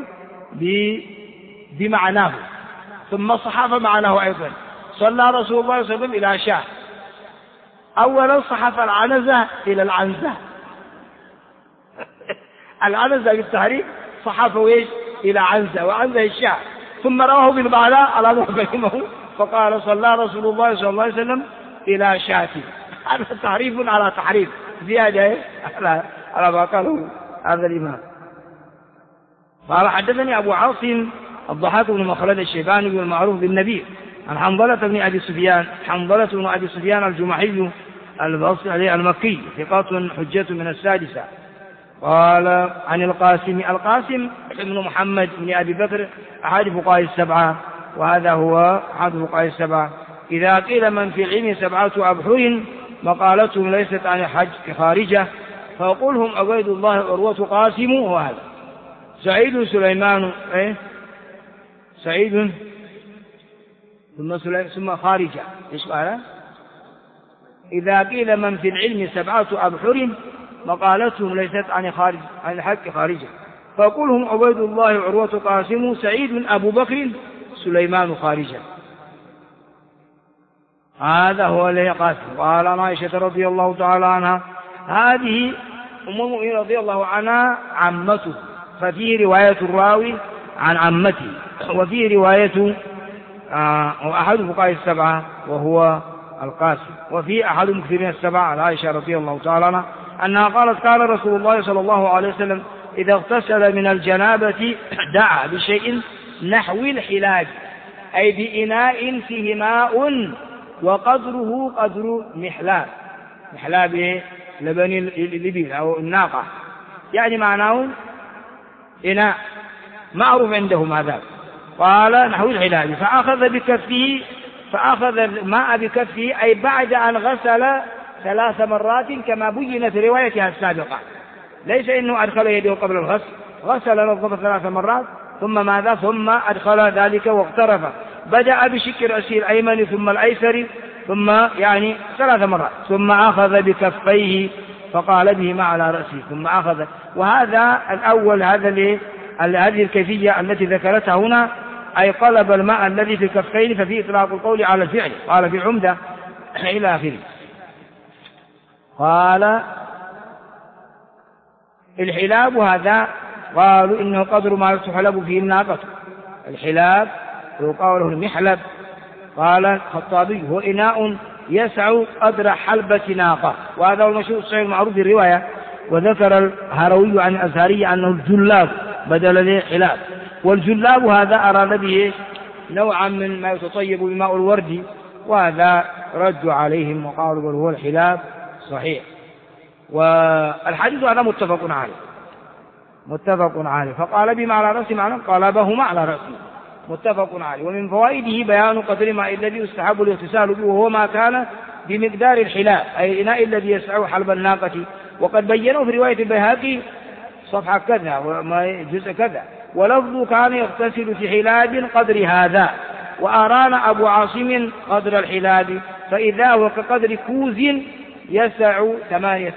بمعناه، ثم صحف معناه أيضا، صلى رسول الله صلى الله عليه وسلم إلى شاه، أولا صحف العنزة إلى العنزة. العنزة بالتحريف صحفه إلى عنزة، وعنزة الشاه، ثم رواه بالمعنى على ما فهمه، فقال صلى رسول الله صلى الله عليه وسلم إلى شاة. هذا تحريف على تحريف، زيادة على ما قاله هذا الإمام. قال حدثني أبو عاصم الضحاك بن مخلد الشيباني المعروف بالنبي عن حنظلة بن أبي سفيان الجمحي البصري المكي ثقة حجة من السادسة. قال عن القاسم بن محمد بن أبي بكر أحد فقهاء السبعة، وهذا هو أحد فقهاء السبعة. إذا قيل من في العلم 7 أبحر مقالتهم ليست عن الحج خارجة، فيقولهم عبيد الله عروة قاسم، وهذا سعيد سليمان سعيد ثم خارجة. إيش قال؟ إذا قيل من في العلم 7 أبحر مقالتهم ليست عن الحج خارجة، فيقولهم عبيد الله عروة قاسم، سعيد أبو بكر سليمان خارجة. هذا هو الذي قاسم. قال عائشة رضي الله تعالى عنها هذه أم المؤمنين رضي الله عنها عمته، ففي رواية الراوي عن عمته، وفي رواية أحد فقهاء السبعة وهو القاسم. وفي أحد المكثرين السبعة عن عائشة رضي الله تعالى عنها أنها قالت كان رسول الله صلى الله عليه وسلم إذا اغتسل من الجنابة دعا بشيء نحو الحلاب، أي بإناء فيه ماء وقدره قدر محلاب لبن الإبل أو الناقة، يعني معناه إناء معروف عندهم هذا. قال نحو الحلاب فأخذ الماء بكفه، أي بعد أن غسل 3 مرات كما بين في روايتها السابقة، ليس إنه أدخل يده قبل الغسل، غسل نظف 3 مرات ثم ماذا؟ ثم أدخل ذلك واغترف، بدأ بشق رأسه الأيمن ثم الأيسر ثم يعني 3 مرات، ثم أخذ بكفيه فقال بهما على رأسه ثم أخذ. وهذا الأول هذه الكيفية التي ذكرتها هنا، أي قلب الماء الذي في الكفين، ففي إطلاق القول على الفعل، قال في عمدة إلى آخره. قال الحلاب هذا قالوا إنه قدر ما تحلب فيه الناقة، الحلاب يقال له المحلب. قال الخطابي هو إناء يسع قدر حلبة ناقة، وهذا هو المشهور الصحيح المعروف في الرواية. وذكر الهروي عن الأزهري أنه الجلاب بدل الحلاب، والجلاب هذا أراد به نوعا من ما يتطيب بماء الورد، وهذا رد عليهم وقالوا بل هو الحلاب صحيح. والحديث هذا متفق عليه. فقال بما على رأسه معنى قلبهما على رأسه، متفق عليه. ومن فوائده بيان قدر الماء الذي يستحب الاغتسال به، وهو ما كان بمقدار الحلاب، أي الإناء الذي يسع حلب الناقة. وقد بينوا في رواية البيهقي صفحة كذا وجزء كذا، ولفظ كان يغتسل في حلاب قدر هذا، وأرانا أبو عاصم قدر الحلاب فإذا هو كقدر كوز يسع 8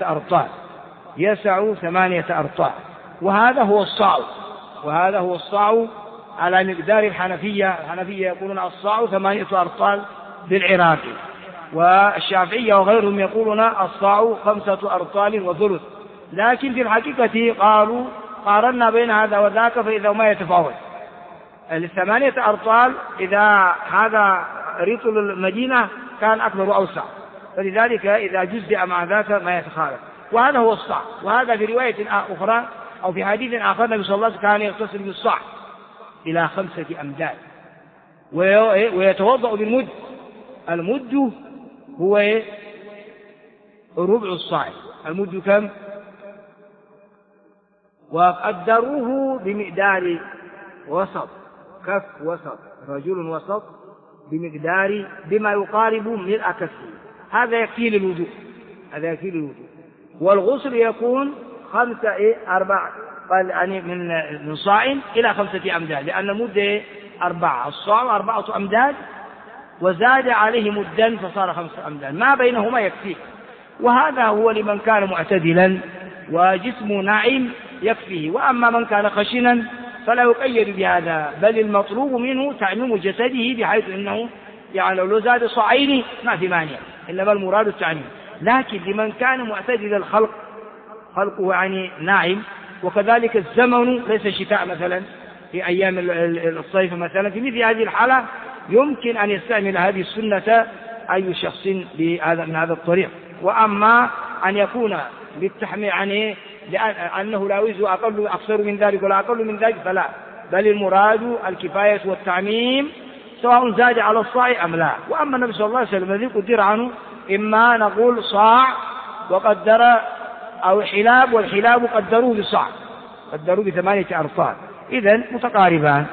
أرطال. وهذا هو الصاع على مقدار الحنفية يقولون الصاع 8 أرطال بالعراق، والشافعية وغيرهم يقولون الصاع 5 أرطال وثلث. لكن في الحقيقة قالوا قارنا بين هذا وذاك فإذا ما يتفاوت. 8 أرطال إذا هذا رطل المدينة كان أكبر أوسع، فلذلك إذا جزء مع ذاك ما يتخالف. وهذا هو الصاع. وهذا في رواية أخرى أو في حديث آخر النبي صلى الله عليه وسلم كان يغتسل بالصاع إلى 5 أمداد ويتوضأ بالمد. المد هو ربع الصاع. المد كم؟ وقدروه بمقدار وسط، كف وسط، رجل وسط، بمقدار بما يقارب ملء كفه. هذا يكفي للوضوء. والغسل يكون 4 قال يعني من صاع إلى 5 أمداد، لأن المد 4، الصاع 4 أمداد وزاد عليه مدا فصار 5 أمداد، ما بينهما يكفي. وهذا هو لمن كان معتدلا وجسمه ناعم يكفيه. وأما من كان خشنا فلا يقيد بهذا، بل المطلوب منه تعميم جسده، بحيث أنه يعني لو زاد صاعين ما في مانع، إنما المراد التعميم. لكن لمن كان معتدل الخلق، خلقه يعني ناعم، وكذلك الزمن ليس شتاء مثلا في أيام الصيف مثلا، في مثل هذه الحالة يمكن أن يستعمل هذه السنة أي شخص من هذا الطريق. وأما أن يكون بالتحميل يعني لأنه لا يجوز أكثر من ذلك ولا أقل من ذلك فلا، بل المراد الكفاية والتعميم سواء زاد على الصاع أم لا. وأما النبي صلى الله عليه وسلم الذي قدر عنه إما نقول صاع وقدر أو حلاب، والحلاب قدروه بصاع، قدروه ب8 أرطال، إذن متقاربان.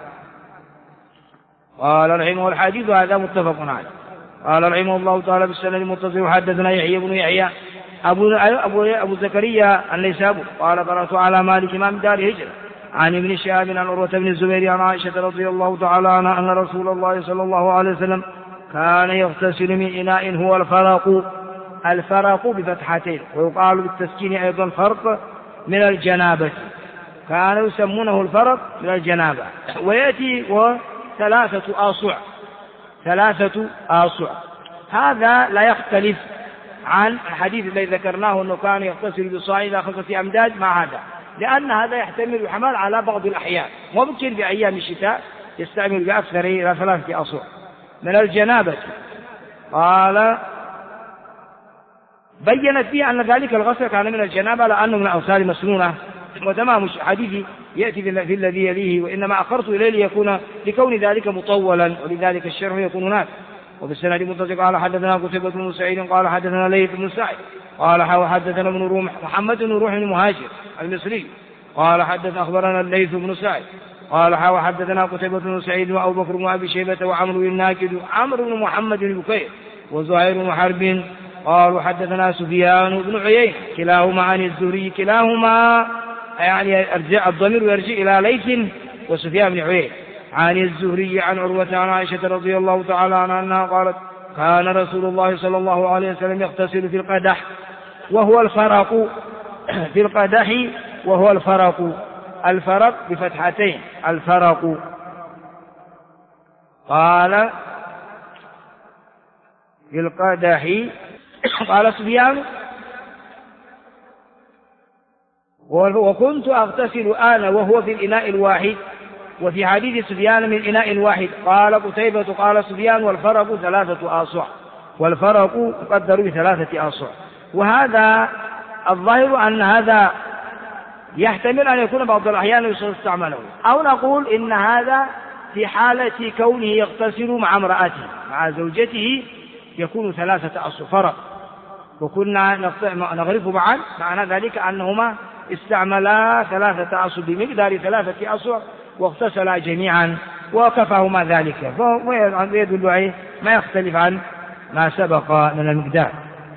قال رحمه الحديث هذا متفق عليه. قال رحمه الله تعالى بالسند المتصل حدثنا يحيى بن يحيى أبو زكريا النيسابوري قال قرأت على مالك إمام دار الهجرة عن ابن شهاب عن عروة بن الزبير عن عائشة رضي الله تعالى عنها أن رسول الله صلى الله عليه وسلم كان يغتسل من إناء هو الفرق بفتحتين، ويقال بالتسكين أيضا فرق من الجنابة، كانوا يسمونه الفرق من الجنابة. ويأتي 3 آصع. هذا لا يختلف عن الحديث الذي ذكرناه أنه كان يغتسل بصاع إلى 5 أمداد مع هذا، لأن هذا يحتمل الحمل على بعض الأحيان، ممكن في أيام الشتاء يستعمل بأكثر إلى 3 آصع من الجنابة. قال بينت فيه أن ذلك الغسل كان من الجنابة لأنه من الأوصال مسنونة، وتمام حديث يأتي في الذي يليه، وإنما أخرت إليه ليكون لكون ذلك مطولا، ولذلك الشرح يكون هناك. وفي السند متصل قال حدثنا قتيبة بن سعيد قال حدثنا ليث بن سعد قال حدثنا ابن روح محمد بن روح المهاجر المصري قال أخبرنا الليث بن سعد قال حدثنا قتيبة بن سعيد وأبو بكر بن أبي شيبة وعمرو الناكد وعمرو بن محمد بن بكير وزهير بن حرب قالوا حدثنا سفيان بن عيينة كلاهما عن الزهري، كلاهما يعني الضمير يرجع إلى ليث وسفيان بن عيينة عن الزهري عن عروة عن عائشة رضي الله تعالى عنها أنها قالت كان رسول الله صلى الله عليه وسلم يغتسل في القدح وهو الفرق، في القدح وهو الفرق بفتحتين الفرق. قال في القدح قال سفيان وكنت أغتسل أنا وهو في الإناء الواحد، وفي حديث سفيان من إناء واحد. قال قتيبة قال سفيان والفرق 3 آصع، والفرق يقدر ب3 آصع. وهذا الظاهر أن هذا يحتمل أن يكون بعض الأحيان يستعمله، أو نقول إن هذا في حالة كونه يغتسل مع امرأته مع زوجته يكون 3 آصع فرق، وكنا نغرف معا معنى ذلك أنهما استعملا 3 آصع بمقدار 3 آصع واغتسلا جميعا وكفاهما ذلك، ويدل عليه ما يختلف عن ما سبق من المقدار.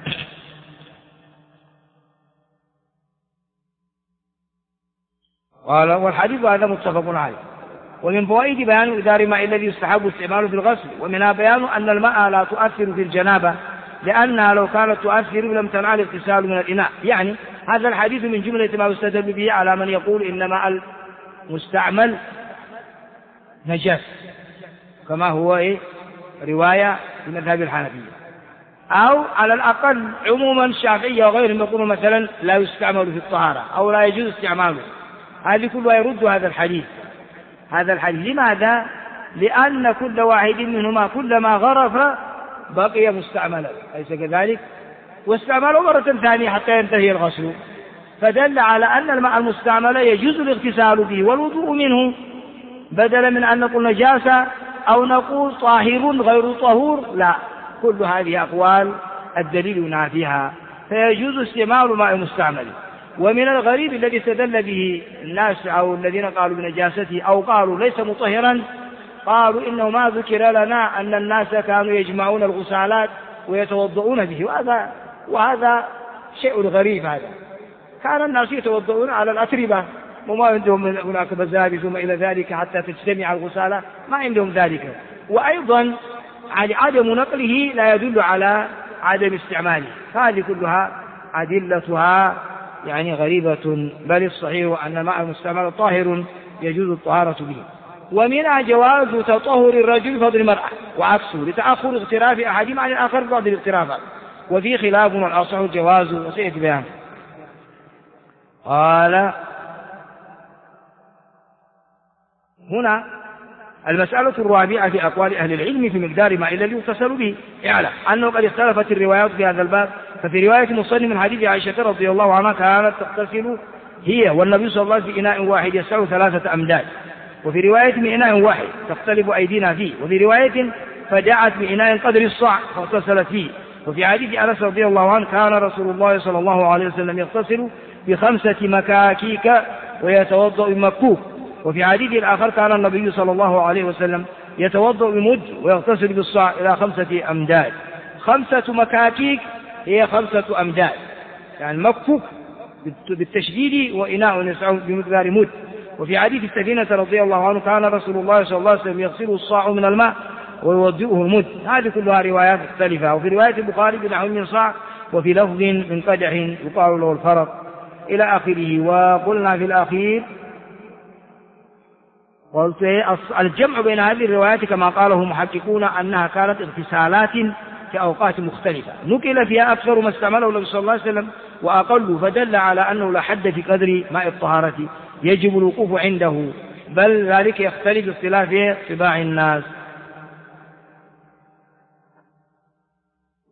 قال والحديث هذا متفق عليه. ومن فوائد بيان مقدار الماء الذي يستحب استعماله في الغسل، ومنها بيان أن الماء لا تؤثر في الجنابة لأنها لو كانت تؤثر لم تنع الاغتسال من الإناء. يعني هذا الحديث من جملة ما يستدل به على من يقول إن ماء المستعمل نجس، كما هو رواية في مذهب الحنفية، أو على الأقل عموما الشافعية وغيرهم يقولون مثلا لا يستعمل في الطهارة أو لا يجوز استعماله. هذه كلها يرد هذا الحديث. لماذا؟ لأن كل واحد منهما كلما غرف بقي مستعملا، أليس كذلك؟ واستعمله مرة ثانية حتى ينتهي الغسل، فدل على أن الماء المستعمل يجوز الاغتسال به والوضوء منه، بدلا من أن نقول نجاسة أو نقول طاهر غير طهور. لا، كل هذه أقوال الدليل ينافيها، فيجوز استعمال ماء المستعمل. ومن الغريب الذي استدل به الناس أو الذين قالوا بنجاسته أو قالوا ليس مطهرا، قالوا إنه ما ذكر لنا أن الناس كانوا يجمعون الغسالات ويتوضؤون به، وهذا شيء غريب. هذا كان الناس يتوضؤون على الأتربة وما عندهم هناك مزابل ثم إلى ذلك حتى تجتمع الغسالة، ما عندهم ذلك. وأيضا عدم نقله لا يدل على عدم استعماله، فهذه كلها أدلتها يعني غريبة، بل الصحيح أن ماء المستعمل طاهر يجوز الطهارة به. ومنها جواز تطهر الرجل بفضل المرأة وعكسه لتأخر اغتراف أحدهما عن الآخر بعض الاغترافات، وفي خلاف والأصح الجواز وسيأتي بيانه. قال هنا المسألة الرابعة في أقوال أهل العلم في مقدار ما الذي يغتسل به. اعلم أنه قد اختلفت الروايات في هذا الباب، ففي رواية مصنف من حديث عائشة رضي الله عنها كانت تغتسل هي والنبي صلى الله عليه وسلم في إناء واحد يسع 3 أمداد، وفي رواية من إناء واحد تختلف أيدينا فيه، وفي رواية فدعت بإناء قدر الصاع فاغتسلت فيه. وفي حديث أنس رضي الله عنه كان رسول الله صلى الله عليه وسلم يغتسل ب5 مكاكيك ويتوضأ بمكوك. وفي حديث الآخر كان النبي صلى الله عليه وسلم يتوضأ بمد ويغتسل بالصاع إلى 5 أمداد. 5 مكاكيك هي 5 أمداد، يعني مكوك بالتشديد وإناء يسع بمقدار مد. وفي حديث السفينة رضي الله عنه كان رسول الله صلى الله عليه وسلم يغسل الصاع من الماء ويوضئه المد. هذه كلها روايات مختلفة. وفي رواية البخاري بنحو من صاع، وفي لفظ من قدح يقال له الفرق إلى آخره. وقلنا في الأخير قلت الجمع بين هذه الروايات كما قاله محققون أنها كانت اغتسالات في أوقات مختلفة نقل فيها أكثر ما استعمله النبي صلى الله عليه وسلم وأقل، فدل على أنه لا حد في قدر ماء الطهارة يجب الوقوف عنده، بل ذلك يختلف باختلاف طباع الناس.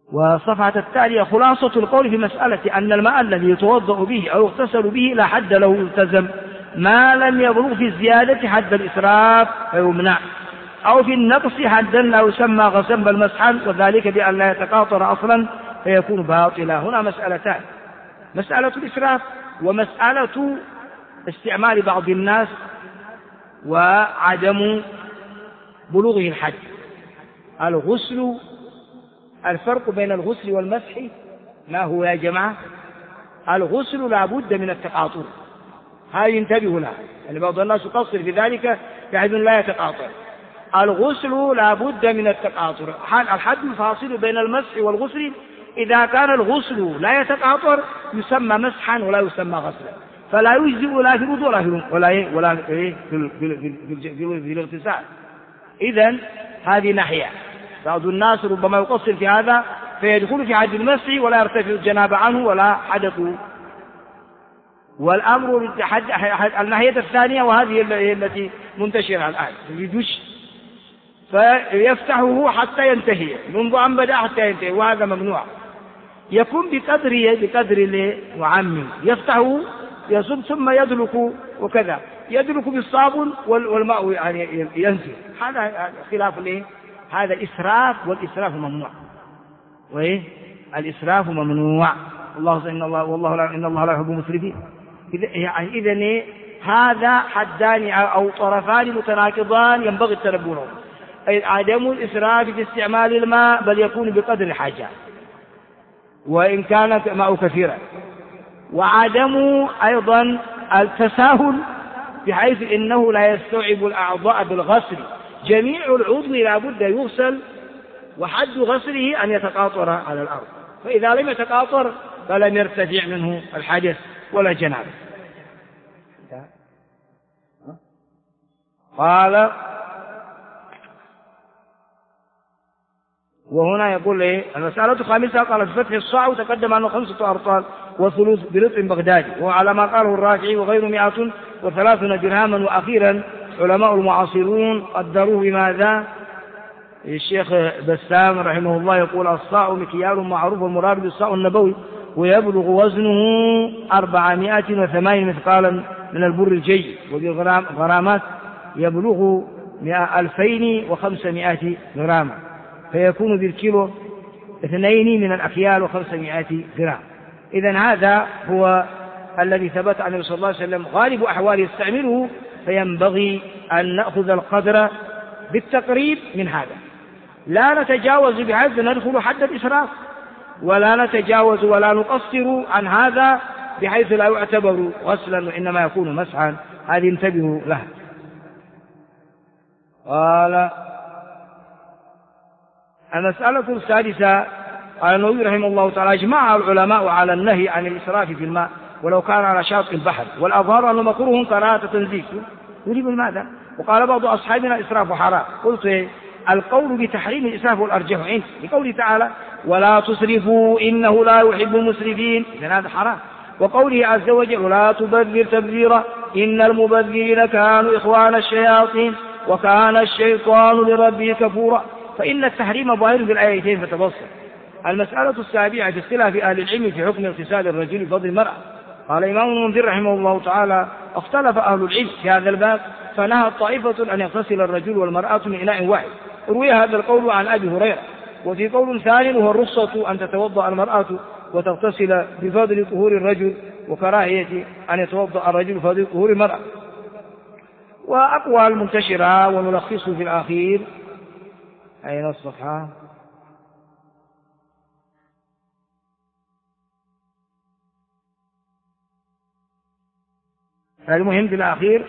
والصفحة التالية خلاصة القول في مسألة أن الماء الذي يتوضأ به أو يغتسل به لا حد له يلتزم ما لم يبلغ في الزيادة حد الإسراف فيمنع، أو في النقص حدا لا يسمى غسلا بل مسحا، وذلك بأن لا يتقاطر أصلا فيكون باطلا. هنا مسألتان: مسألة الإسراف ومسألة استعمال بعض الناس وعدم بلوغه الحد. الغسل، الفرق بين الغسل والمسح ما هو يا جماعة؟ الغسل لا بد من التقاطر، هذه انتبهوا لها، يعني بعض الناس يقصر في ذلك بحيث لا يتقاطر. الغسل لا بد من التقاطر. الحد الفاصل بين المسح والغسل إذا كان الغسل لا يتقاطر يسمى مسحا ولا يسمى غسلا، فلا يجزئ لا في الوضوء ولا في الاغتسال. إذن هذه ناحية، بعض الناس ربما يقصر في هذا فيدخل في حد المسح ولا يرتفع الجنابة عنه ولا حدث. والأمر الناحية الثانية، وهذه التي منتشرة الآن، يدش فيفتحه حتى ينتهي، منذ أن بدأ حتى ينتهي، وهذا ممنوع. يكون بقدر وعمه، يفتحه يصب ثم يدلك، وكذا يدلك بالصابون والماء يعني ينزل. هذا خلاف هذا إسراف، والإسراف ممنوع، الإسراف ممنوع. إن الله لا يحب المسرفين. إذن هذا حدان أو طرفان متناقضان ينبغي التنبه لهم: عدم الإسراف في استعمال الماء بل يكون بقدر الحاجة وإن كان ماء كثيرا، وعدم أيضا التساهل بحيث إنه لا يستوعب الأعضاء بالغسل. جميع العضو لا بد يغسل، وحد غسله أن يتقاطر على الأرض، فإذا لم يتقاطر فلم يرتفع منه الحدث ولا جنابه. قال: وهنا يقول المسألة الخامسة، قال في فتح الصاع وتقدم أنه 5 أرطال وثلث برطع بغدادي، وعلى ما قاله الرافعي وغير 130 درهما. وأخيرا علماء المعاصرون قدروه بماذا؟ الشيخ بسام رحمه الله يقول: الصاع مكيال معروف، والمراد بالصاع النبوي، ويبلغ وزنه 408 مثقالا من البر الجيد، وبغرامات يبلغ 2500 غراما، فيكون بالكيلو 2 من الأكيال و500 غرام. إذن هذا هو الذي ثبت عن النبي صلى الله عليه وسلم غالب أحواله يستعمله، فينبغي أن نأخذ القدر بالتقريب من هذا، لا نتجاوز بحيث ندخل حد الإسراف، ولا نتجاوز ولا نقصر عن هذا بحيث لا يعتبر غسلا وإنما يكون مسحا. هذه انتبهوا لها. قال: المسألة السادسة، قال النووي رحمه الله تعالى: اجمع العلماء على النهي عن الإسراف في الماء ولو كان على شاطئ البحر، والأظهر أنه مكروه كراهة تنزيك. يريد ماذا؟ وقال بعض أصحابنا الإسراف حرام. قلت: القول بتحريم الإسراف والأرجح عندي لقوله تعالى: ولا تسرفوا إنه لا يحب المسرفين، إذن هذا حرام. وقوله عز وجل: ولا تبذر تبذيرا إن المبذرين كانوا إخوان الشياطين وكان الشيطان لربه كفورا، فإن التحريم ظاهر في الآيتين فتبصر. المسألة السابعة في اختلاف أهل العلم في حكم اغتسال الرجل بفضل المرأة. قال إمام المنذر رحمه الله تعالى: اختلف أهل العلم في هذا الباب، فنهى طائفة أن يغتسل الرجل والمرأة من إناء واحد. روي هذا القول عن أبي هريرة. وفي قول ثاني وهو الرخصة أن تتوضأ المرأة وتغتسل بفضل طهور الرجل، وكراهية أن يتوضأ الرجل بفضل طهور المرأة. وأقوال منتشرة ونلخصه في الأخير. أين الصفحة؟ المهم في الأخير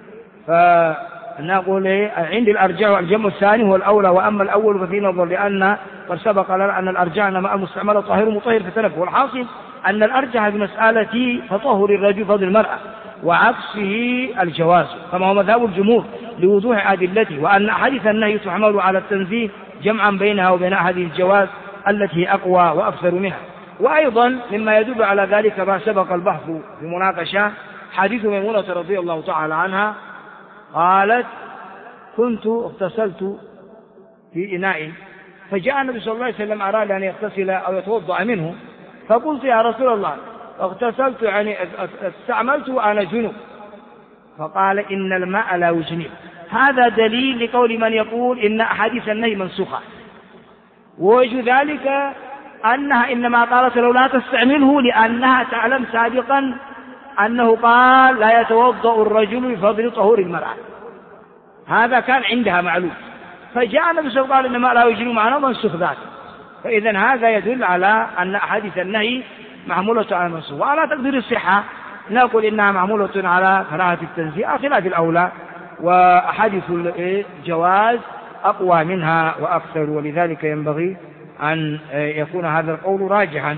فنقول عند الأرجع الجمع الثاني هو الأولى، وأما الأول ففي نظر، لأن قد سبق لنا أن الأرجع ماء المستعمل طاهر مطهر في تلف. والحاصل أن الأرجح بمسألة تطهر الرجل فضل المرأة، وعكسه الجواز كما هو مذهب الجمهور لوضوح أدلته، وأن أحاديث النهي تحمل على التنزيه جمعا بينها وبين هذه الجواز التي أقوى وأكثر منها. وأيضا مما يدل على ذلك ما سبق البحث في مناقشة حديث ميمونة رضي الله تعالى عنها قالت: كنت اغتسلت في إناء فجاء النبي صلى الله عليه وسلم أراد أن يغتسل أو يتوضأ منه، فقلت يا رسول الله اغتسلت يعني استعملت وأنا جنب، فقال إن الماء لا يجنب. هذا دليل لقول من يقول إن أحاديث النهي منسوخة، ووجه ذلك أنها إنما قالت لو لا تستعمله لأنها تعلم سابقا أنه قال لا يتوضأ الرجل بفضل طهور المرأة، هذا كان عندها معلوم، فجاء النبي صلى الله عليه وسلم إن الماء لا يجنب معناه منسوخ ذاته، فإذن هذا يدل على أن أحاديث النهي محمولة على المنسوخ. وعلى تقدير الصحة نقول إنها محمولة على كراهة التنزيه خلاف الأولى، وأحاديث الجواز أقوى منها وأكثر، ولذلك ينبغي أن يكون هذا القول راجحا.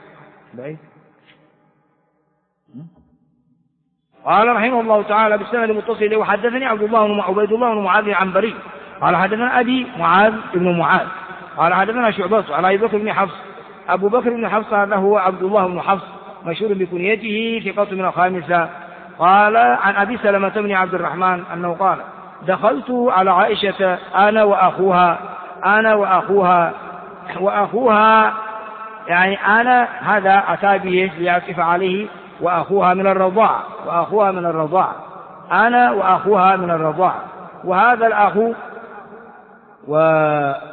قال رحمه الله تعالى بالسند المتصل وحدثني عبيد الله بن معاذ العنبري قال حدثنا أبي معاذ بن معاذ قال حدثنا شعبة على أبي بكر بن حفص. أبو بكر بن حفص هذا هو عبد الله بن حفص مشهور بكنيته ثقة من الخامسة. قال عن أبي سلمة بن عبد الرحمن أنه قال دخلت على عائشة أنا وأخوها يعني أنا هذا أتى به ليعطف عليه وأخوها من الرضاعة أنا وأخوها من الرضاعة، وهذا الأخو وهذا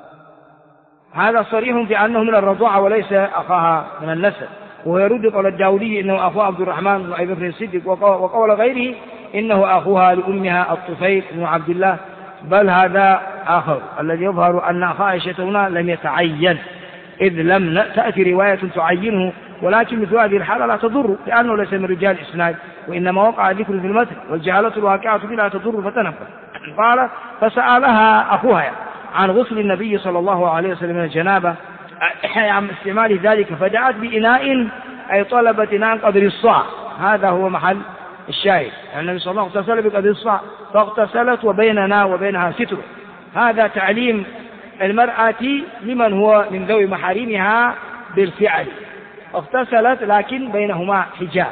صريح في أنه من الرضاعة وليس أخاها من النسب، وهو يرد قول الداودي إنه أخو عبد الرحمن بن أبي بكر الصديق، وقول غيره إنه أخوها لأمها الطفيل بن عبد الله، بل هذا آخر الذي يظهر أن أخا عائشة هنا لم يتعين، إذ لم تأتي رواية تعينه، ولكن مثل هذه الحالة لا تضر لأنه ليس من رجال الإسناد، وإنما وقع ذكر في المتن، والجهالة الواقعة فيه لا تضر فتنبه. قال فسألها أخوها عن غسل النبي صلى الله عليه وسلم من الجنابة عن استعمال ذلك، فدعت بإناء أي طلبت إناء قدر الصاع، هذا هو محل الشاهد، يعني النبي صلى الله عليه وسلم اغتسل بقدر الصاع، فاغتسلت وبيننا وبينها ستر. هذا تعليم المرأة لمن هو من ذوي محارمها بالفعل، اغتسلت لكن بينهما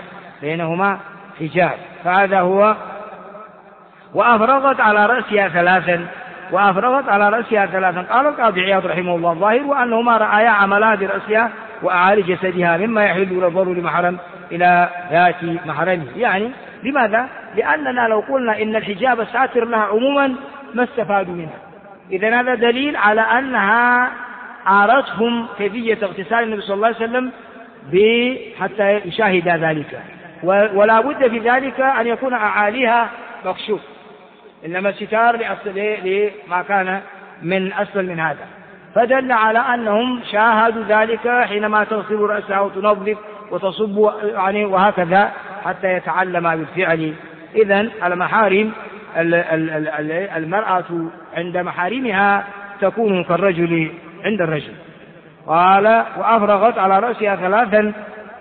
حجاب، فهذا هو. وأفرغت على رأسها ثلاثا. قال القاضي عياض رحمه الله الظاهر وأنهما رأيا عملها برأسها وأعالي جسدها مما يحل الضر لمحرم إلى ذات محرمه. يعني لماذا؟ لأننا لو قلنا إن الحجاب ساتر لها عموما ما استفادوا منها، إذن هذا دليل على أنها أعرتهم كيفية اغتسال النبي صلى الله عليه وسلم حتى يشاهد ذلك، ولا بد في ذلك أن يكون أعاليها مكشوف، إنما الستار لما كان من أسفل من هذا، فدل على أنهم شاهدوا ذلك حينما تغسل رأسها وتنظف وتصب يعني وهكذا حتى يتعلم بالفعل. إذن المحارم المرأة عند محارمها تكون كالرجل عند الرجل. قال وأفرغت على رأسها ثلاثا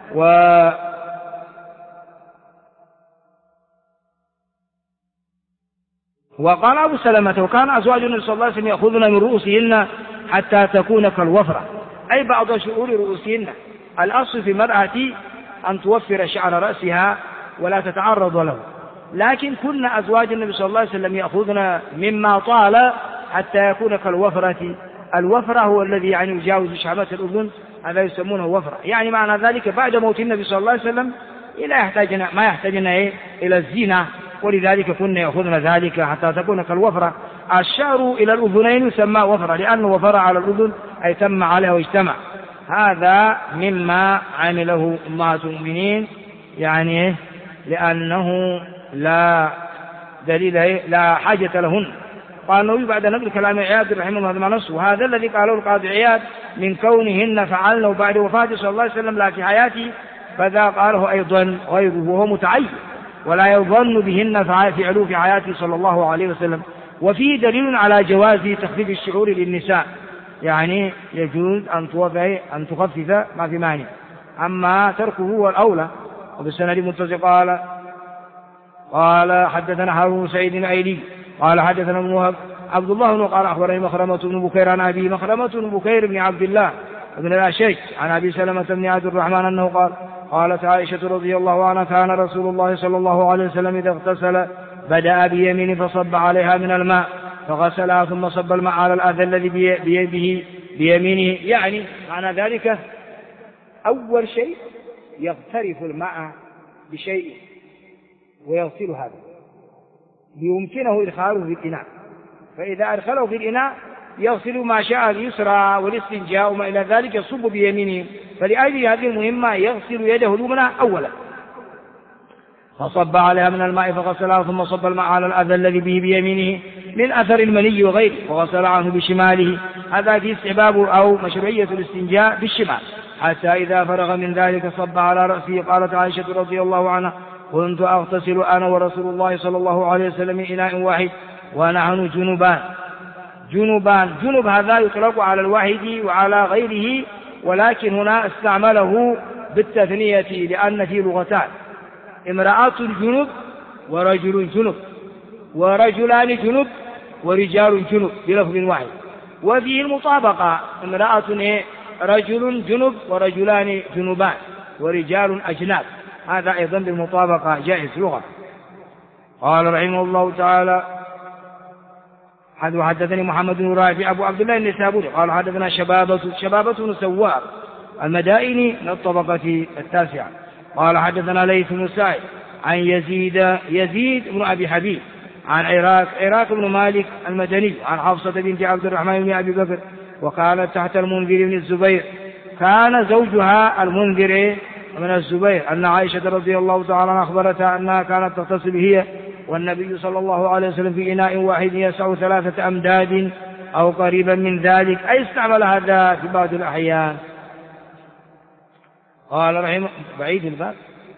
وقال أبو سلمة وكان أزواج النبي صلى الله عليه وسلم يأخذن من رؤوسهن حتى تكون كالوفرة، أي بعض شعور رؤوسهن. الأصل في المرأة أن توفر شعر رأسها ولا تتعرض له، لكن كن أزواج النبي صلى الله عليه وسلم يأخذن مما طال حتى يكون كالوفرة. الوفرة هو الذي يعني يجاوز شعبة الأذن، هذا يسمونه وفرة، يعني معنى ذلك بعد موت النبي صلى الله عليه وسلم ما يحتاجن إلى الزينة، ولذلك كنا يأخذن ذلك حتى تكون كالوفرة. الشعر إلى الأذنين يسمى وفرة لأنه وفر على الأذن أي تم عليها واجتمع. هذا مما عمله أمهات المؤمنين، يعني لأنه لا دليل لا حاجة لهن. قال النبي بعد نقل كلام عياض رحمه الله هذا ما نص، وهذا الذي قاله القاضي عياض من كونهن فعلنه بعد وفاته صلى الله عليه وسلم لا في حياته، فذا قاله أيضا غيره وهو متعين، ولا يظن بهن فعلوا في حياته صلى الله عليه وسلم. وفيه دليل على جواز تخفيف الشعور للنساء، يعني يجوز أن تخفف ما في مانع، أما تركه هو الأولى. وبالسند متصل قال حدثنا هارون سعيد الأيلي قال حدثنا ابن وهب عبد الله قال أخبرني مخرمة بن بكير عن أبي مخرمة بن بكير بن عبد الله بن الأشج عن أبي سلمة بن عبد الرحمن أنه قال قالت عائشة رضي الله عنها كان رسول الله صلى الله عليه وسلم إذا اغتسل بدأ بيمينه فصب عليها من الماء فغسلها ثم صب الماء على الأذى الذي بيده بيمينه. يعني معنى ذلك أول شيء يغترف الماء بشيء ويغسل هذا ليمكنه إدخاله في الإناء، فإذا أدخله في الإناء يغسل ما شاء اليسرى والاستنجاء وما إلى ذلك يصب بيمينه، فلأجل هذه المهمة يغسل يده اليمنى أولا، فصب عليها من الماء فغسلها ثم صب الماء على الأذى الذي به بيمينه من أثر المني وغيره وغسل عنه بشماله. هذا في استحباب أو مشروعية الاستنجاء بالشمال. حتى إذا فرغ من ذلك صب على رأسه. قالت عائشة رضي الله عنها: كنت أغتسل أنا ورسول الله صلى الله عليه وسلم من إناء واحد ونحن جنبان. جنب هذا يطلق على الواحد وعلى غيره، ولكن هنا استعمله بالتثنية لأن في لغتان: امرأة جنب ورجل جنب، ورجلان جنب ورجال جنب بلفظ واحد. وفيه المطابقة: امرأة رجل جنب ورجلان جنبان ورجال أجناب. هذا أيضا بالمطابقة جائز لغة. قال رحمه الله تعالى: حدثني محمد بن رافع أبو عبد الله النسابوري قال حدثنا شبابة بن سوار المدائني من الطبقة التاسعة قال حدثنا ليث بن سعد عن يزيد بن أبي حبيب عن عراك بن مالك المدني عن حفصة بنت عبد الرحمن بن أبي بكر وكانت تحت المنذر بن الزبير. كان زوجها المنذر من الزبير أن عائشة رضي الله تعالى عنها أخبرتها أنها كانت تغتسل هي والنبي صلى الله عليه وسلم في إناء واحد يسع 3 أمداد أو قريبا من ذلك، أي استعمل هذا في بعض الأحيان. قال رحمه بعيد الباب.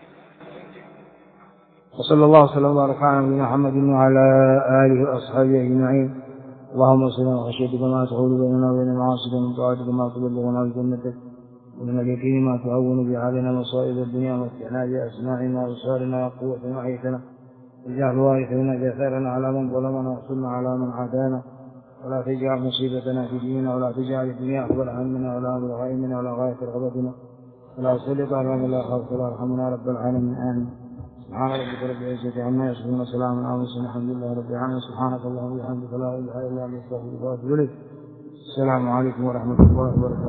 وصلى الله وسلم وبارك على نبينا محمد وعلى آله وأصحابه أجمعين. اللهم صل وخشيتك ما تحول بيننا وبين معاصيك ومن طاعتك ما تبلغنا بجنتك ومن اليقين ما تعون به علينا مصائب الدنيا ومتعنا بأسماعنا وأبصارنا وقوتنا وحيتنا واجعل وارث منا جثارنا على من ظلمنا وانصرنا على من عادانا ولا تجعل مصيبتنا في ديننا ولا تجعل الدنيا أكبر همنا ولا مبلغ علمنا ولا غاية رغبتنا ولا تسلط علينا من لا يخافك ولا يرحمنا رب العالمين. آمين. سبحان ربك رب العزة عما يصفون وسلام على المرسلين الحمد لله رب العالمين. سبحانك اللهم وبحمدك لا إله إلا أنت أستغفرك وأتوب إليك. السلام عليكم ورحمة الله وبركاته.